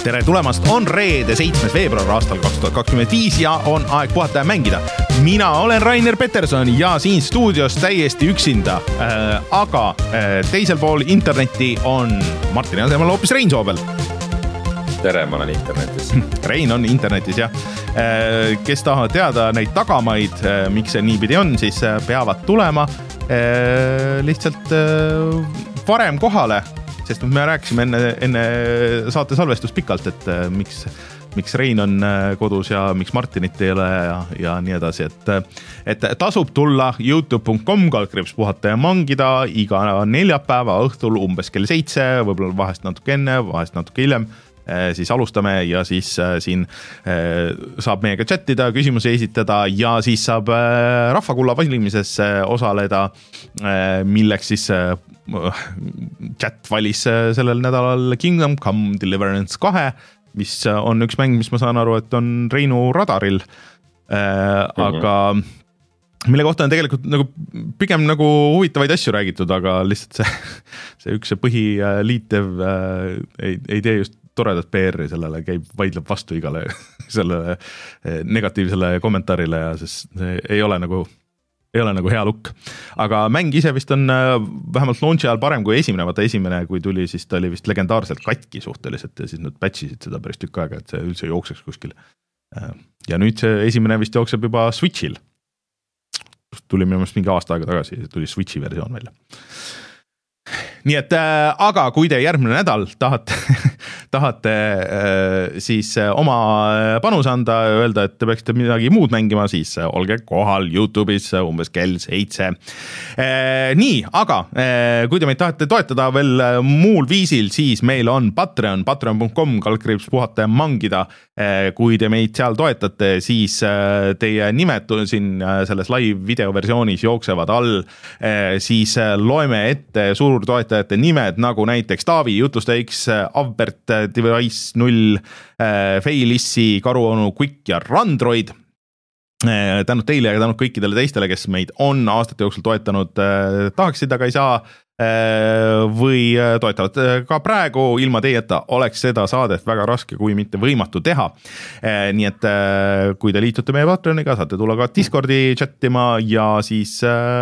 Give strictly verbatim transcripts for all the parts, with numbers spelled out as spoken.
tere tulemast, on reede seitsmes veebruar aastal kaks tuhat kakskümmend viis ja on aeg puhata ja mängida. Mina olen Rainer Peterson ja siin stuudios täiesti üksinda, äh, aga äh, teisel pool internetti on Martini asemel hoopis Rein Soobel. Tere, ma olen internetis. Rein on internetis, jah. Äh, kes tahavad teada neid tagamaid, äh, miks see niipidi on, siis äh, peavad tulema äh, lihtsalt äh, varem kohale. Sest me rääkisime enne, enne saate salvestust pikalt, et äh, miks, miks Rein on äh, kodus ja miks Martinit ei ole ja, ja nii edasi. Et, et tasub tulla youtube punkt com kaldkriips puhata ja mangida iga neljapäeva õhtul umbes kell seitse, võib-olla vahest natuke enne, vahest natuke hiljem. Äh, siis alustame ja siis äh, siin äh, saab meiega chattida, küsimusi esitada ja siis saab äh, rahvakulla valimises äh, osaleda, äh, milleks siis äh, chat valis sellel nädalal Kingdom Come Deliverance kaks, mis on üks mäng, mis ma saan aru, et on Reinu radaril, äh, mm-hmm. aga mille kohta on tegelikult nagu, pigem nagu huvitavaid asju räägitud, aga lihtsalt see, see üks põhiliitev äh, ei, ei tee just toredat P R-i sellele, käib, vaidleb vastu igale sellele negatiivsele kommentaarile ja sest see ei ole nagu ei ole nagu hea lukk. Aga mäng ise vist on vähemalt launchi ajal parem kui esimene, vaata esimene, kui tuli, siis ta oli vist legendaarselt katki suhteliselt ja siis nad patchisid seda päris tükk aega, et see üldse jookseks kuskil. Ja nüüd see esimene vist jookseb juba Switchil. Tuli minu meelest mingi aasta aega tagasi, tuli Switchi versioon välja. Nii et, äh, aga kui te järgmine nädal tahate, tahate äh, siis oma panus anda ja öelda, et te peaksite midagi muud mängima, siis olge kohal YouTube'is umbes kell seitse. Äh, nii, aga äh, kui te meid tahate toetada veel muul viisil, siis meil on Patreon, patreon punkt com kaldkriips puhata ja mangida. Äh, kui te meid seal toetate, siis äh, teie nimed siin äh, selles live video versioonis jooksevad all, äh, siis äh, loeme ette suur toetajate nimed, nagu näiteks Taavi, Jutusta X, Avbert, Device null, Feilissi, Karuonu, Quick ja Randroid. Tänud teile ja tänud kõikidele teistele, kes meid on aastate jooksul toetanud, tahaksid, aga ei saa või toetavad ka praegu ilma teieta, oleks seda saadet väga raske, kui mitte võimatu teha. Nii et kui te liitute meie Patreoniga, saate tulla ka Discordi chattima ja siis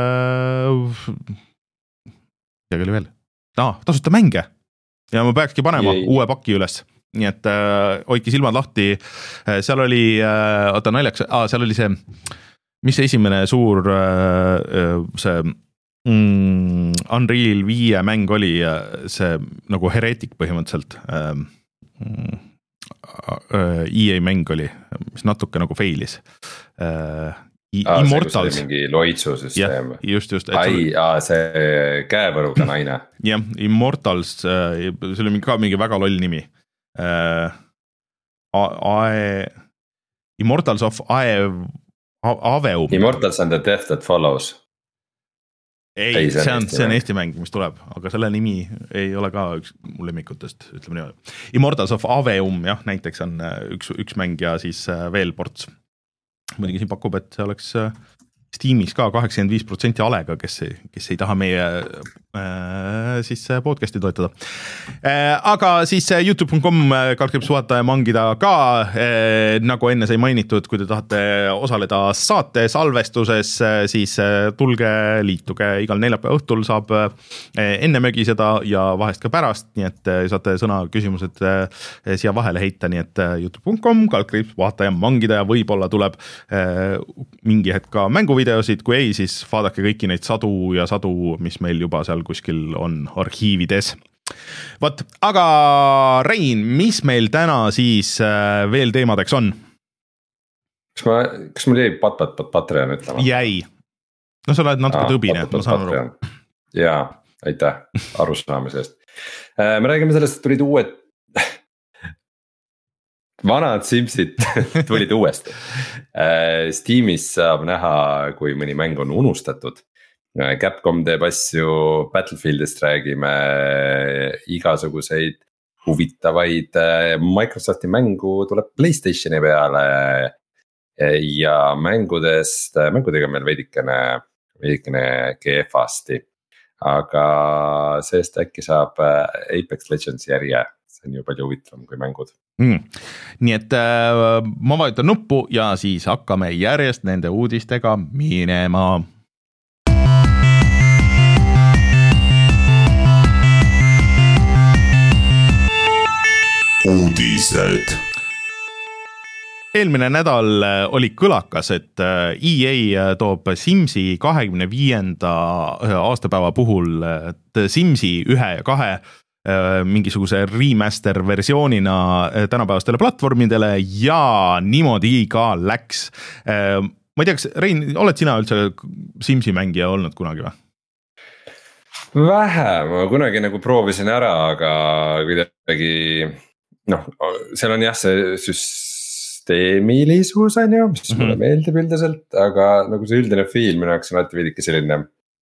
ja küll veel. No, tasuta mänge ja ma peakski panema Jei. uue paki üles. Nii et äh, hoidki silmad lahti. Seal oli, äh, oota naljaks, ah, seal oli see, mis see esimene suur äh, see mm, Unreal viie mäng oli, see nagu Heretic põhimõtteliselt. Äh, äh, E A mäng oli, mis natuke nagu failis. Äh, Aa, Immortals. See mingi loitsusüsteem. Ja, just, just. Ai, aa, see käevõruga naine. Jah, Immortals, see oli mingi, ka mingi väga loll nimi. Uh, Ae, Immortals of Ae, Aveum. Immortals and the Death that follows. Ei, ei see, on, see on Eesti mäng, mis tuleb, aga selle nimi ei ole ka üks mu lemmikutest, ütleme nii. Immortals of Aveum, jah, näiteks on üks, üks mäng ja siis veel ports. Muidugi siin pakub, et see oleks Steamis ka kaheksakümmend viis protsenti alega, kes, kes ei taha meie äh, siis podcasti toetada. Äh, aga siis youtube punkt com kaldkriips puhata ja mangida ka, äh, nagu enne sai mainitud, kui te tahate osaleda saate salvestuses, siis tulge, liituge igal neljapäeva õhtul, saab äh, enne mögiseda ja vahest ka pärast, nii et äh, saate sõna küsimused äh, siia vahele heita, nii et äh, youtube punkt com kaldkriips puhata ja mangida ja võib-olla tuleb äh, mingi hetk ka mänguvideosid, kui ei, siis vaadake kõiki neid sadu ja sadu, mis meil juba seal kuskil on arhiivides. Võt, aga Rein, mis meil täna siis veel teemadeks on? Kas, ma, kas mul jäi pat, pat, pat, Patreon ütlema? Jäi. No sa oled natuke ah, tõbine, ma saan aru. Jaa, aitäh arusaamisest. Me räägime sellest, et tulid uued vanad Simsid tulid uuesti. Steamis saab näha, kui mõni mäng on unustatud. Capcom teeb asju, Battlefieldist räägime, igasuguseid huvitavaid Microsofti mängu tuleb PlayStationi peale ja mängudest, mängudega meil veidikene, veidikene kehvasti. aga seest äkki saab Apex Legends järje, see on ju palju huvitavam kui mängud. Mm. Nii et äh, ma vajutan nuppu ja siis hakkame järjest nende uudistega minema. Uudised. Eelmine nädal oli kõlakas, et E A toob Simsi kahekümne viienda aastapäeva puhul Simsi ühe ja kahe mingisuguse remaster versioonina tänapäevastele platvormidele ja niimoodi ka läks. Ma ei tea, kas Rein, oled sina üldse Simsi mängija olnud kunagi või? Vähe, ma kunagi nagu proovisin ära, aga kuidagi noh, seal on jah see süsteemilisus on ju, mis mm-hmm. mulle meeldib üldiselt, aga nagu see üldine feel minu jaoks on alati veidike selline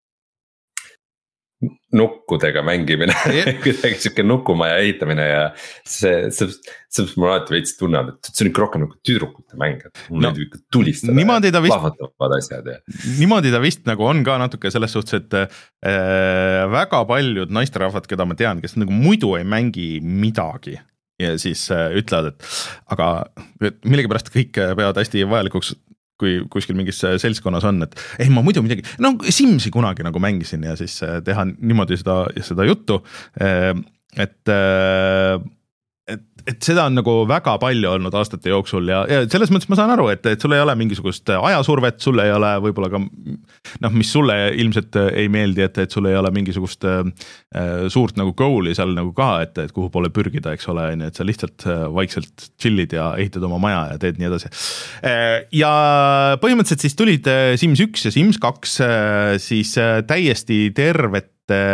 nukkudega mängimine kuidagi siuke nukumaja ehitamine ja see, see, see mul alati veits tunneb, et see on ikka rohkem nagu tüdrukute mäng, et mul no, ikka tulistada niimoodi ta vist, asjad, ja. niimoodi ta vist nagu on ka natuke selles suhtes, et äh, väga paljud naisterahvad, keda ma tean, kes nagu muidu ei mängi midagi ja siis äh, ütlevad, et aga et millegipärast kõik peavad hästi vajalikuks, kui kuskil mingis seltskonnas on, et ei, ma muidu midagi, no Simsi kunagi nagu mängisin ja siis teha niimoodi seda, seda juttu, et, et, et seda on nagu väga palju olnud aastate jooksul ja, ja selles mõttes ma saan aru, et, et sul ei ole mingisugust ajasurvet, sul ei ole võib-olla ka, noh, mis sulle ilmselt ei meeldi, et, et sul ei ole mingisugust äh, suurt nagu goal'i seal nagu ka, et, et kuhu poole pürgida, eks ole, et sa lihtsalt vaikselt chillid ja ehitad oma maja ja teed nii edasi. Ja põhimõtteliselt siis tulid Sims üks ja Sims kaks siis täiesti tervet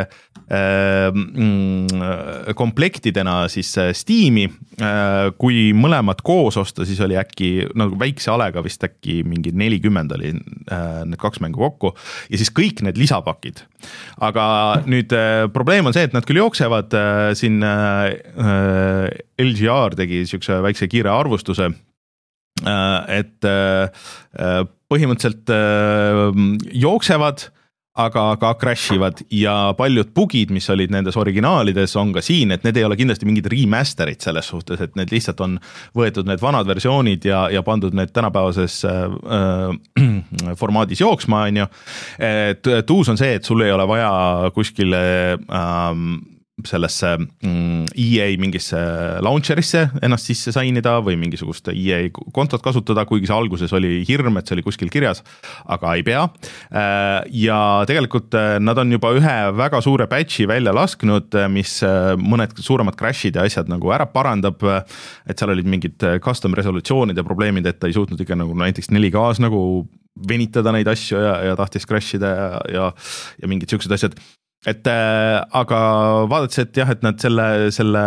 komplektidena siis Steam'i, kui mõlemad koos osta, siis oli äkki nagu väikse alega vist äkki mingi nelikümmend oli need kaks mängu kokku ja siis kõik need lisapakid. Aga nüüd probleem on see, et nad küll jooksevad, siin L G R tegi siukse väikse kiire arvustuse, et põhimõtteliselt jooksevad, aga ka crashivad ja paljud bugid, mis olid nendes originaalides, on ka siin, et need ei ole kindlasti mingid remasterid selles suhtes, et need lihtsalt on võetud need vanad versioonid ja, ja pandud need tänapäevases äh, formaadis jooksma, on ju. Et tuus on see, et sul ei ole vaja kuskile äh, sellesse E A mingisse launcherisse ennast sisse sainida või mingisugust E A kontot kasutada, kuigi see alguses oli hirm, et see oli kuskil kirjas, aga ei pea. Ja tegelikult nad on juba ühe väga suure patchi välja lasknud, mis mõned suuremad crashid ja asjad nagu ära parandab, et seal olid mingid custom resolutsioonid ja probleemid, et ta ei suutnud ikka nagu näiteks neli K-s nagu venitada neid asju ja, ja tahtis crashida ja, ja, ja mingid siuksed asjad. Et äh, aga vaadates, et jah, et nad selle, selle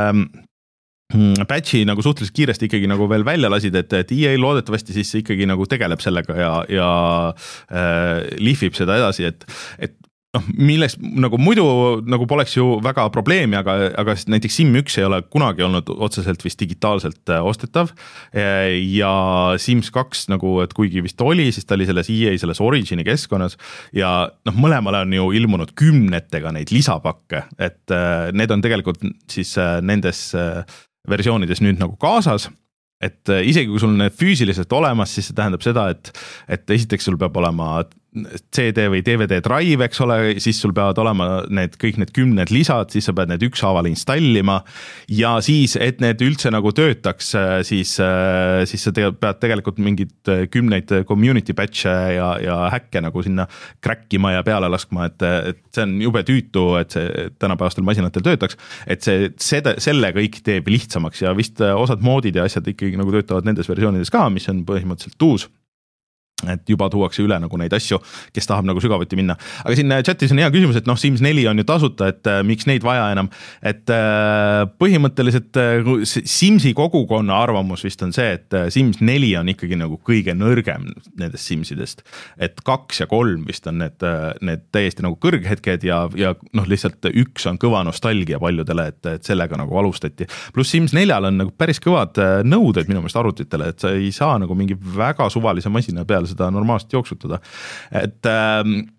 patchi nagu suhteliselt kiiresti ikkagi nagu veel välja lasid, et, et E A loodetavasti siis ikkagi nagu tegeleb sellega ja, ja äh, lihvib seda edasi, et, et noh, millest nagu muidu nagu poleks ju väga probleemi, aga, aga näiteks Sim üks ei ole kunagi olnud otseselt vist digitaalselt ostetav ja Sims kaks nagu, et kuigi vist oli, siis ta oli selles E A selles Origini keskkonnas ja noh, mõlemale on ju ilmunud kümnetega neid lisapakke, et need on tegelikult siis nendes versioonides nüüd nagu kaasas, et isegi kui sul need füüsiliselt olemas, siis see tähendab seda, et, et esiteks sul peab olema C D või D V D drive, eks ole, siis sul peavad olema need kõik need kümned lisad, siis sa pead need ükshaaval installima ja siis, et need üldse nagu töötaks, siis, siis sa te, pead tegelikult mingid kümneid community patch'e ja, ja häkke nagu sinna crackima ja peale laskma, et, et see on jube tüütu, et see tänapäevastel masinatel töötaks, et see, seda, selle kõik teeb lihtsamaks ja vist osad moodid ja asjad ikkagi nagu töötavad nendes versioonides ka, mis on põhimõtteliselt uus. Et juba tuuakse üle nagu neid asju, kes tahab nagu sügavuti minna. Aga siin chatis on hea küsimus, et noh, Sims neli on ju tasuta, et äh, miks neid vaja enam, et äh, põhimõtteliselt äh, Simsi kogukonna arvamus vist on see, et äh, Sims neli on ikkagi nagu kõige nõrgem nendest Simsidest, et kaks ja kolm vist on need, äh, need täiesti nagu kõrghetked ja, ja noh, lihtsalt üks on kõva nostalgia paljudele, et, et sellega nagu alustati. Plus Sims neljal on nagu päris kõvad äh, nõuded minu meelest arvutitele, et sa ei saa nagu mingi väga suvalise masina peale seda normaalselt jooksutada. Et,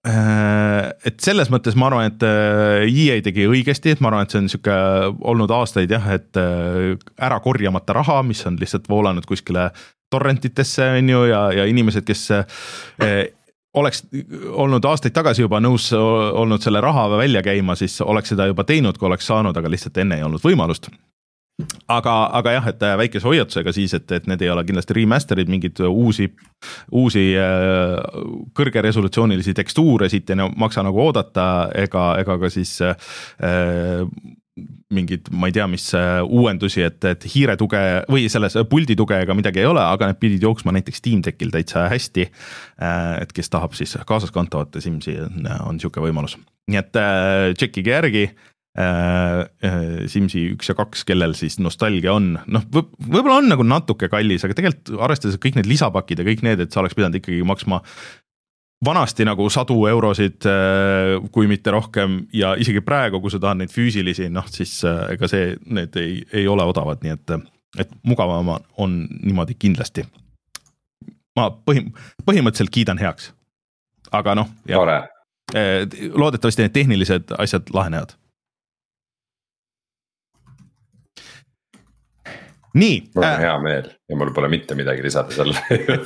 et selles mõttes ma arvan, et E A tegi õigesti, et ma arvan, et see on niisugune olnud aastaid jah, et ära korjamata raha, mis on lihtsalt voolanud kuskile torrentitesse on ju, ja, ja inimesed, kes eh, oleks olnud aastaid tagasi juba nõus olnud selle raha välja käima, siis oleks seda juba teinud, kui oleks saanud, aga lihtsalt enne ei olnud võimalust. Aga, aga jah, et väikese hoiatusega siis, et, et need ei ole kindlasti remasterid, mingid uusi, uusi kõrge resolutsioonilisi tekstuure siit ei maksa nagu oodata, ega, ega ka siis äh, mingid, ma ei tea, mis uuendusi, et, et hiiretuge või selles puldituge ega midagi ei ole, aga need pidid jooksma näiteks Steam Deckil täitsa hästi, et kes tahab siis kaasaskantavat Simsi, on siuke võimalus. Nii et äh, tšekkige järgi, Simsi üks ja kaks, kellel siis nostalgia on, noh, võib-olla on nagu natuke kallis, aga tegelikult arvestades kõik need lisapakid ja kõik need, et sa oleks pidanud ikkagi maksma vanasti nagu sadu eurosid, kui mitte rohkem, ja isegi praegu, kui sa tahad neid füüsilisi, noh siis ega see, need ei, ei ole odavad, nii et, et mugavam on niimoodi kindlasti. Ma põhim, põhimõtteliselt kiidan heaks, aga noh, loodetavasti need tehnilised asjad lahenevad. Nii. Mul on hea meel ja mul pole mitte midagi lisada selle.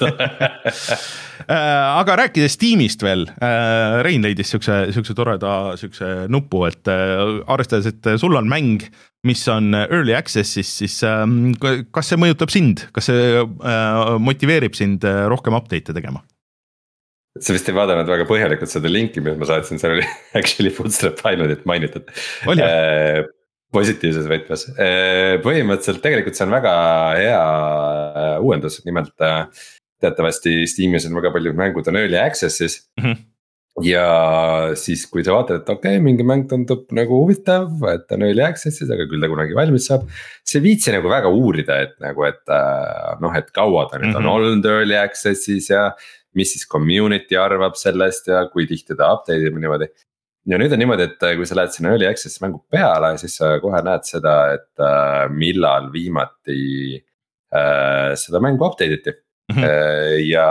Aga rääkides Steamist veel, Rein leidis siukse, siukse toreda siukse nupu, et arvestades, et sul on mäng, mis on early access'is, siis kas see mõjutab sind? Kas see motiveerib sind rohkem update'e tegema? Sa vist ei vaadanud väga põhjalikult seda linki, mis ma saatsin, seal oli actually Bootstrap Pilotit mainitud. Oli positiivses võtmes. Põhimõtteliselt tegelikult see on väga hea uuendus, nimelt teatavasti Steamis on väga paljud mängud on early access'is mm-hmm. ja siis kui sa vaatad, et okei okay,, mingi mäng tundub nagu huvitav, et on early access'is, aga küll ta kunagi valmis saab, see viitsi nagu väga uurida, et nagu, et noh, et kaua ta nüüd mm-hmm. on olnud early access'is ja mis siis community arvab sellest ja kui tihti ta update ib niimoodi. Ja nüüd on niimoodi, et kui sa lähed sinna early access mängu peale, siis sa kohe näed seda, et äh, millal viimati äh, seda mängu update iti mm-hmm. äh, ja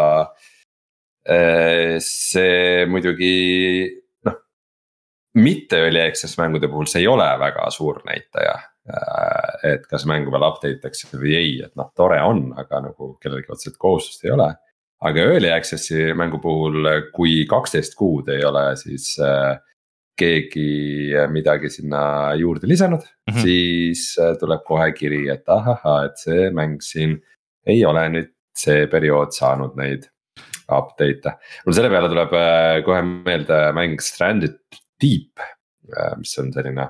äh, see muidugi noh, mitte early access mängude puhul see ei ole väga suur näitaja, äh, et kas mängu veel update itakse või ei, et noh, tore on, aga nagu kellelgi otseselt kohustust ei ole. Aga early access'i mängu puhul, kui kaksteist kuud ei ole, siis äh, keegi midagi sinna juurde lisanud mm, -hmm. siis äh, tuleb kohe kiri, et ahaha, et see mäng siin ei ole nüüd see periood saanud neid update'e. Mul selle peale tuleb äh, kohe meelde mäng Stranded Deep, äh, mis on selline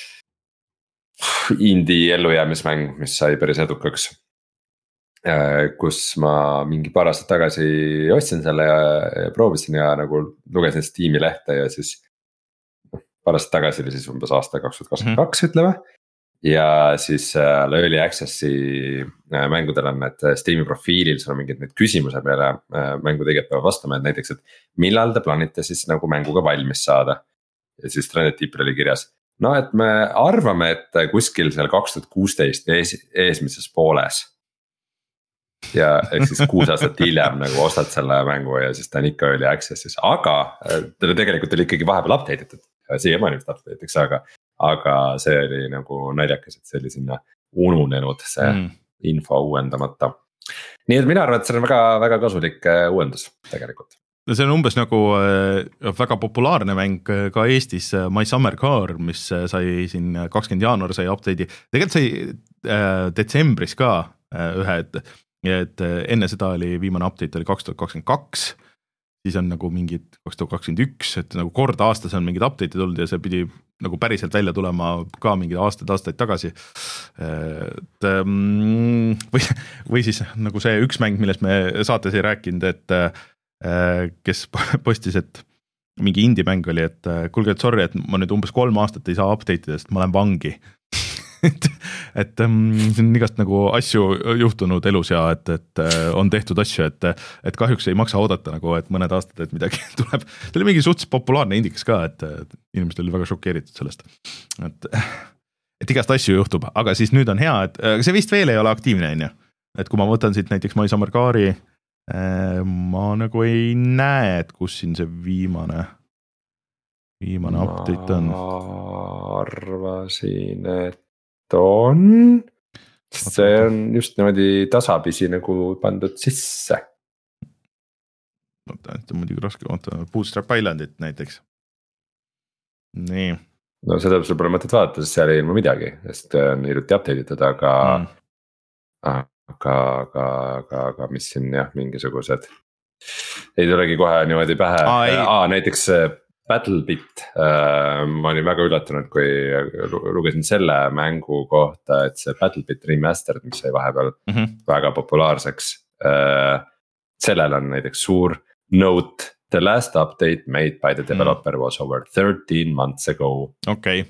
indie ellujäämismäng, mis sai päris edukaks. Kus ma mingi paar aastat tagasi ostsin selle ja, ja proovisin ja nagu lugesin Steam'i lehte ja siis paar aastat tagasi oli siis umbes aasta kaks tuhat kakskümmend kaks mm-hmm. ütleme. Ja siis äh, early access'i äh, mängudel on, et Steam'i profiilil sul on mingid need küsimused peale äh, mängu tegijad peavad vastama, et näiteks, et millal te plaanite siis nagu mänguga valmis saada. Ja siis Stranded Deepil oli kirjas, no et me arvame, et kuskil seal kaks tuhat kuusteist ees, eesmises pooles. Ja eks siis kuus aastat hiljem nagu ostad selle mängu ja siis ta on ikka early access'is, aga teda tegelikult oli ikkagi vahepeal update itud. Siiamaani vist update itakse, aga, aga see oli nagu naljakas, et see oli sinna ununenud see mm. info uuendamata. Nii et mina arvan, et see on väga, väga kasulik uuendus tegelikult. See on umbes nagu väga populaarne mäng ka Eestis, My Summer Car, mis sai siin kakskümmend jaanuar sai update'i. Tegelikult sai detsembris ka ühe, et ja et enne seda oli viimane update oli kaks tuhat kakskümmend kaks, siis on nagu mingid kaks tuhat kakskümmend üks, et nagu kord aastas on mingid update'id tulnud ja see pidi nagu päriselt välja tulema ka mingid aastaid, aastaid tagasi. Et, või, või siis nagu see üks mäng, millest me saates ei rääkinud, et kes postis, et mingi indie mäng oli, et kuulge, et sorry, et ma nüüd umbes kolm aastat ei saa update ida, sest ma olen vangi. et, et um, see on igast nagu asju juhtunud elus ja et, et on tehtud asju, et, et kahjuks ei maksa oodata nagu, et mõned aastad, et midagi tuleb. See oli mingi suhtes populaarne indikas ka, et, et inimesed oli väga šokeeritud sellest. Et, et igast asju juhtub, aga siis nüüd on hea, et see vist veel ei ole aktiivne, on ju. Et kui ma võtan siit näiteks My Summer Car'i ma nagu ei näe, et kus siin see viimane, viimane update on. Ma arvasin, et on, see on just niimoodi tasapisi nagu pandud sisse. Oota, et on muidugi raske, oota, Bootstrap Islandit näiteks. Nii. No seda sul pole mõtet vaadata, sest seal ei ilma midagi, sest on hiljuti update itud, aga mm. aga, aga, aga, aga mis siin jah, mingisugused ei tulegi kohe niimoodi pähe. Aa, Aa, näiteks BattleBit, äh, ma olin väga üllatunud, kui lugesin selle mängu kohta, et see BattleBit remastered, mis sai vahepeal mm-hmm. väga populaarseks äh,. sellel on näiteks suur note. The last update made by the developer mm. was over thirteen months ago. Okay.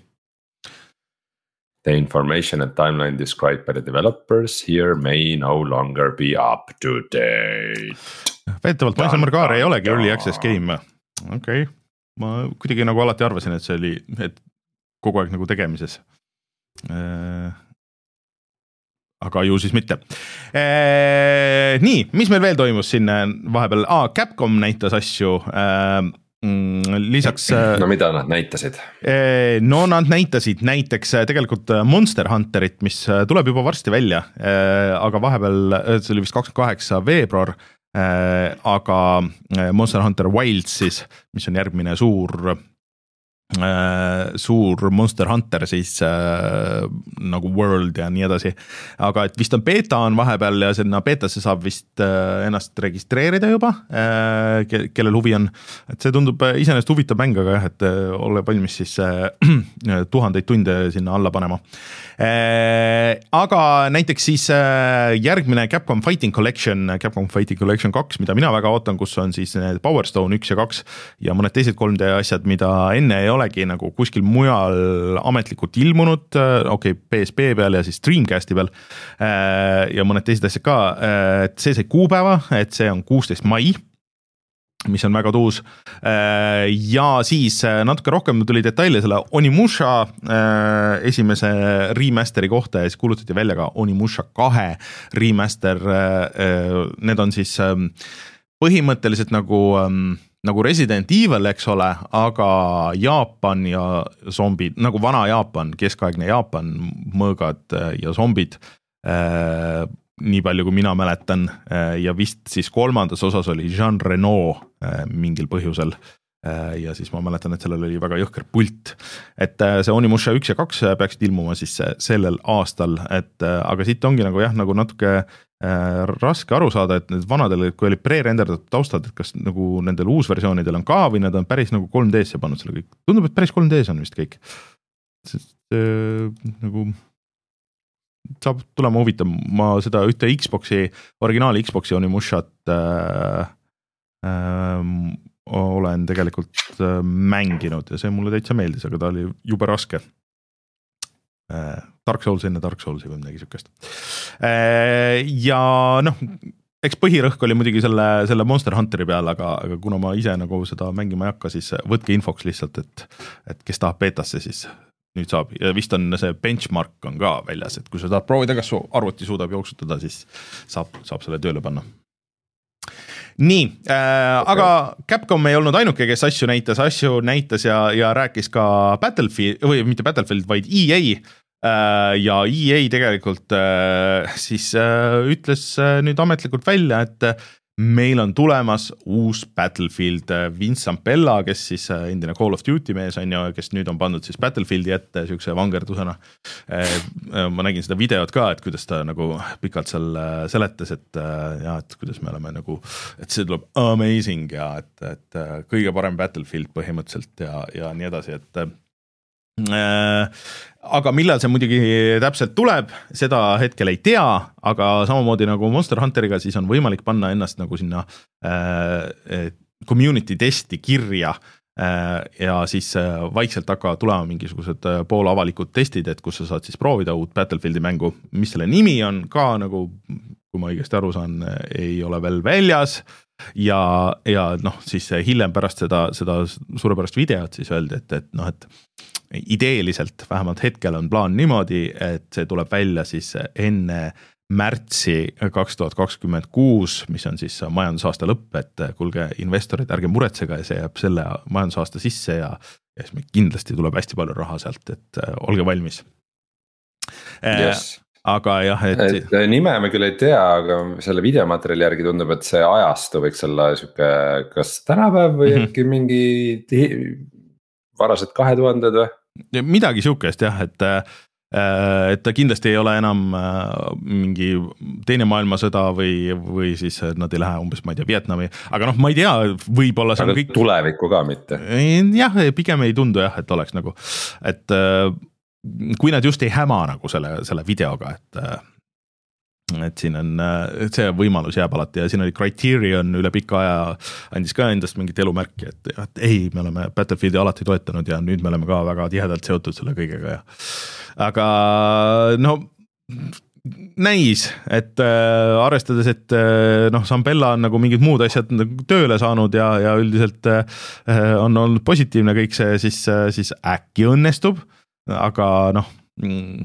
The information and timeline described by the developers here may no longer be up to date. Väidetavalt Miles Morgare ei olegi early access game. Okei, okay. Ma kuidagi nagu alati arvasin, et see oli et kogu aeg nagu tegemises. Äh, aga ju siis mitte. Äh, nii, mis meil veel toimus siin vahepeal? Ah, Capcom näitas asju. Äh, lisaks... No mida nad näitasid? Äh, no nad näitasid näiteks tegelikult Monster Hunterit, mis tuleb juba varsti välja. Äh, aga vahepeal, see oli vist kakskümmend kaheksa veebruar. Äh, aga Monster Hunter Wilds siis, mis on järgmine suur... Äh, suur Monster Hunter siis äh, nagu World ja nii edasi, aga et vist on beta on vahepeal ja sinna betasse saab vist äh, ennast registreerida juba äh, ke, kellel huvi on, et see tundub iseenesest huvitav mäng, aga jah, et äh, ole valmis siis äh, tuhandeid tunde sinna alla panema äh, aga näiteks siis äh, järgmine Capcom Fighting Collection, Capcom Fighting Collection kaks, mida mina väga ootan, kus on siis need Power Stone üks ja kaks ja mõned teised kolm D asjad, mida enne ei ole olegi nagu kuskil mujal ametlikult ilmunud, okei, okay, P S P peal ja siis Dreamcasti peal ja mõned teised asjad ka, et see sai kuupäeva, et see on kuusteist mai, mis on väga tuus ja siis natuke rohkem tuli detaile selle Onimusha esimese remasteri kohta ja siis kuulutati välja ka Onimusha kahe remaster, need on siis põhimõtteliselt nagu nagu Resident Evil, eks ole, aga Jaapan ja zombid, nagu vana Jaapan, keskaegne Jaapan, mõõgad ja zombid, äh, nii palju kui mina mäletan äh, ja vist siis kolmandas osas oli Jean Reno äh, mingil põhjusel äh, ja siis ma mäletan, et sellel oli väga jõhker pult, et äh, see Onimusha üks ja kaks peaksid ilmuma siis sellel aastal, et äh, aga siit ongi nagu jah, nagu natuke Äh, raske aru saada, et need vanadel, kui oli pre-renderdatud taustad, et kas nagu nendel uusversioonidel on ka või nad on päris nagu kolm D-sse pannud selle kõik. Tundub, et päris kolm D-s on vist kõik. Sest äh, nagu saab tulema huvitav. Ma seda ühte Xboxi, originaali Xboxi Onimushat äh, äh, olen tegelikult äh, mänginud ja see mulle täitsa meeldis, aga ta oli jube raske. Dark Souls enne Dark Soulsi või midagi sükest. Ja noh, eks põhirõhk oli muidugi selle, selle Monster Hunteri peal, aga, aga kuna ma ise nagu seda mängima ei hakka, siis võtke infoks lihtsalt, et, et kes tahab betasse, siis nüüd saab. Ja vist on see benchmark on ka väljas, et kui sa tahad proovida, kas su arvuti suudab jooksutada, siis saab, saab selle tööle panna. Nii, äh, okay. Aga Capcom ei olnud ainuke, kes asju näitas, asju näitas ja, ja rääkis ka Battlefield, või mitte Battlefield, vaid E A äh, ja E A tegelikult äh, siis äh, ütles äh, nüüd ametlikult välja, et äh, meil on tulemas uus Battlefield. Vince Zampella, kes siis äh, endine Call of Duty mees on ja kes nüüd on pandud siis Battlefieldi ette siukse vangerdusena. Äh, ma nägin seda videot ka, et kuidas ta nagu pikalt seal äh, seletas, et äh, ja, et kuidas me oleme nagu, et see tuleb amazing ja et, et äh, kõige parem Battlefield põhimõtteliselt ja, ja nii edasi, et äh, aga millal see muidugi täpselt tuleb, seda hetkel ei tea, aga samamoodi nagu Monster Hunteriga siis on võimalik panna ennast nagu sinna äh, community testi kirja äh, ja siis äh, vaikselt hakkavad tulema mingisugused äh, poolavalikud testid, et kus sa saad siis proovida uut Battlefieldi mängu, mis selle nimi on ka nagu, kui ma õigesti aru saan, ei ole veel väljas ja, ja noh, siis hiljem pärast seda, seda suurepärast videot siis öeldi, et, et noh, et ideeliselt vähemalt hetkel on plaan niimoodi, et see tuleb välja siis enne märtsi kaks tuhat kakskümmend kuus, mis on siis majandusaasta lõpp, et kuulge investorid, ärge muretsege, see jääb selle majandusaasta sisse ja, ja siis kindlasti tuleb hästi palju raha sealt, et olge valmis. Yes. Aga jah, et... et nime me küll ei tea, aga selle videomaterjali järgi tundub, et see ajastu võiks olla siuke kas tänapäev või mm-hmm. äkki mingi varased kahe tuhanded või? Midagi siukest jah, et et ta kindlasti ei ole enam mingi teine maailmasõda või, või siis nad ei lähe umbes, ma ei tea, Vietnami, aga noh, ma ei tea, võib-olla see on kõik... Tulevikku ka mitte. Jah, pigem ei tundu jah, et oleks nagu, et kui nad just ei häma nagu selle, selle videoga, et et siin on, et see võimalus jääb alati ja siin oli Criterion üle pika aja andis ka endast mingit elumärki, et, et ei, me oleme Battlefieldi alati toetanud ja nüüd me oleme ka väga tihedalt seotud selle kõigega ja aga no näis, et äh, arvestades, et äh, noh, Sambella on nagu mingid muud asjad tööle saanud ja, ja üldiselt äh, on olnud positiivne kõik see, siis, siis äkki õnnestub, aga noh mm,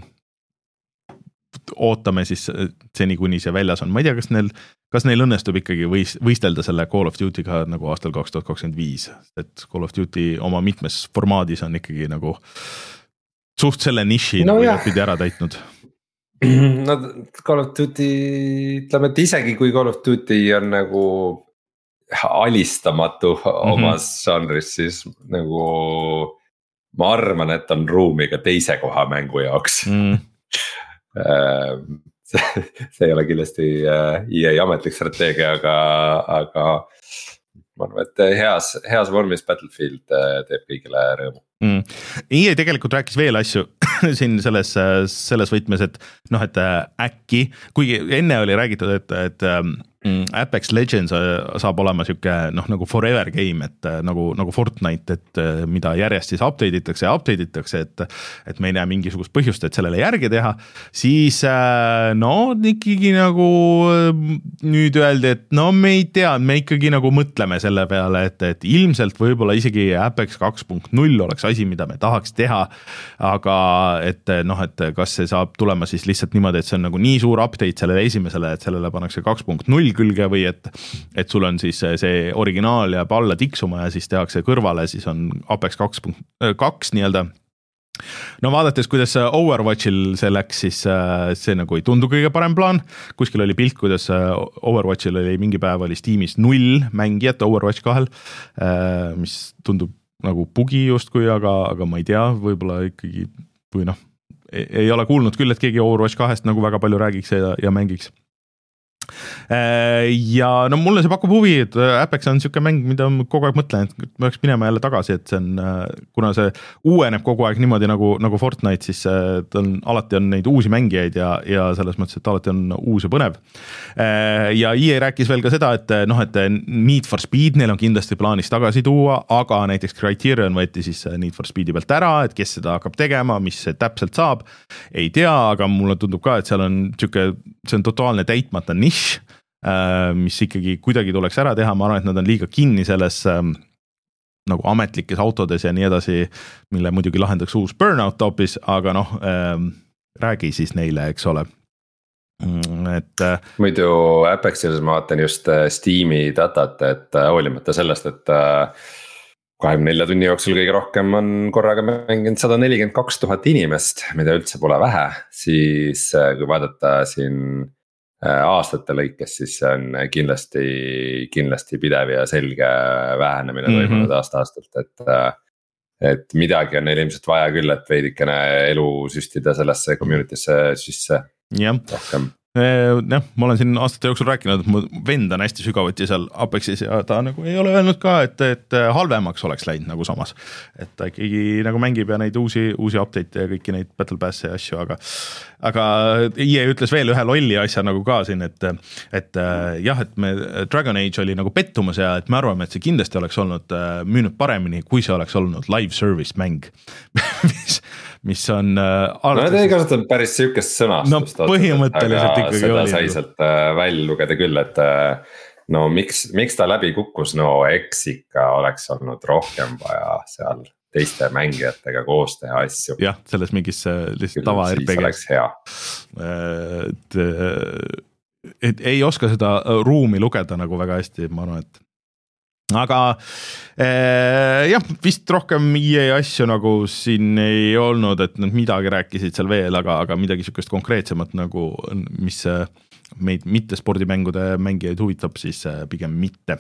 ootame siis seni, kuni see väljas on. Ma ei tea, kas neil, kas neil õnnestub ikkagi võis, võistelda selle Call of Duty'ga nagu aastal kaks tuhat kakskümmend viis, et Call of Duty oma mitmes formaadis on ikkagi nagu suht selle niši no nagu pidi ära täitnud. No Call of Duty, ütleme, et isegi kui Call of Duty on nagu alistamatu mm-hmm. omas žanris, siis nagu ma arvan, et on ruumi ka teise koha mängu jaoks mm. See, see ei ole kindlasti E A ametlik strateegia, aga, aga ma arvan, et heas, heas vormis Battlefield teeb kõigile rõõmu. Mm. E A tegelikult rääkis veel asju siin selles, selles võtmes, et noh, et äkki, kuigi enne oli räägitud, et, et Apex Legends saab olema siuke noh, nagu forever game, et nagu, nagu Fortnite, et mida järjest siis update itakse ja update itakse, et, et me ei näe mingisugust põhjust, et sellele järgi teha, siis no ikkagi nagu nüüd öeldi, et no me ei tea, me ikkagi nagu mõtleme selle peale, et, et ilmselt võib-olla isegi Apex kaks punkt null oleks asi, mida me tahaks teha, aga et noh, et kas see saab tulema siis lihtsalt niimoodi, et see on nagu nii suur update sellele esimesele, et sellele pannakse kaks punkt null külge või et, et sul on siis see originaal jääb alla tiksuma ja siis tehakse kõrvale, siis on Apex kaks punkt kaks nii-öelda. No vaadates, kuidas Overwatchil see läks, siis see nagu ei tundu kõige parem plaan. Kuskil oli pilt, kuidas Overwatchil oli mingi päev oli Steamis null mängijat Overwatch kahel, mis tundub nagu bugi justkui, aga, aga ma ei tea, võib-olla ikkagi, või noh, ei, ei ole kuulnud küll, et keegi Overwatch kahest nagu väga palju räägiks ja, ja mängiks. Ja no mulle see pakub huvi, et Apex on siuke mäng, mida ma kogu aeg mõtlen, et me peaks minema jälle tagasi, et see on, kuna see uueneb kogu aeg niimoodi nagu, nagu Fortnite, siis on, alati on neid uusi mängijaid ja, ja selles mõttes, et alati on uus ja põnev. Ja E A rääkis veel ka seda, et noh, et Need for Speed neil on kindlasti plaanis tagasi tuua, aga näiteks Criterion võeti siis Need for Speedi pealt ära, et kes seda hakkab tegema, mis see täpselt saab, ei tea, aga mulle tundub ka, et seal on siuke, see on totaalne täitmata nišš, mis ikkagi kuidagi tuleks ära teha, ma arvan, et nad on liiga kinni selles nagu ametlikes autodes ja nii edasi, mille muidugi lahendaks uus Burnout hoopis, aga noh, räägi siis neile, eks ole. Et muidu Apexis ma vaatan just Steam'i datat, et hoolimata sellest, et kahekümne nelja tunni jooksul kõige rohkem on korraga mänginud sada nelikümmend kaks tuhat inimest, mida üldse pole vähe, siis kui vaadata siin aastate lõikes, siis see on kindlasti, kindlasti pidev ja selge vähenemine mm-hmm. toimunud aasta-aastalt, et, et midagi on neil ilmselt vaja küll, et veidikene elu süstida sellesse community'sse sisse rohkem. Jah, ma olen siin aastate jooksul rääkinud, et mu vend on hästi sügavuti seal Apexis ja ta nagu ei ole öelnud ka, et, et halvemaks oleks läinud nagu samas. Et ta ikkagi nagu mängib ja neid uusi, uusi update ja kõiki neid Battle Pass'e ja asju, aga, aga E A ütles veel ühe lolli asja nagu ka siin, et, et jah, et me Dragon Age oli nagu pettumus ja et me arvame, et see kindlasti oleks olnud müünud paremini, kui see oleks olnud live service mäng, mis mis on äh, no ta ei kasutanud päris sihukest sõnastust no põhimõtteliselt ikkagi seda oli. Seda sai sealt äh, välja lugeda küll, et äh, no miks, miks ta läbi kukkus, no eks ikka oleks olnud rohkem vaja seal teiste mängijatega koos teha asju. jah, selles mingis lihtsalt tava R P G. oleks hea. Et, et ei oska seda ruumi lugeda nagu väga hästi, ma arvan, et aga eh, jah, vist rohkem E A asju nagu siin ei olnud, et nad midagi rääkisid seal veel, aga, aga midagi sükest konkreetsemat nagu, mis meid mitte spordimängude mängijaid huvitab, siis pigem mitte.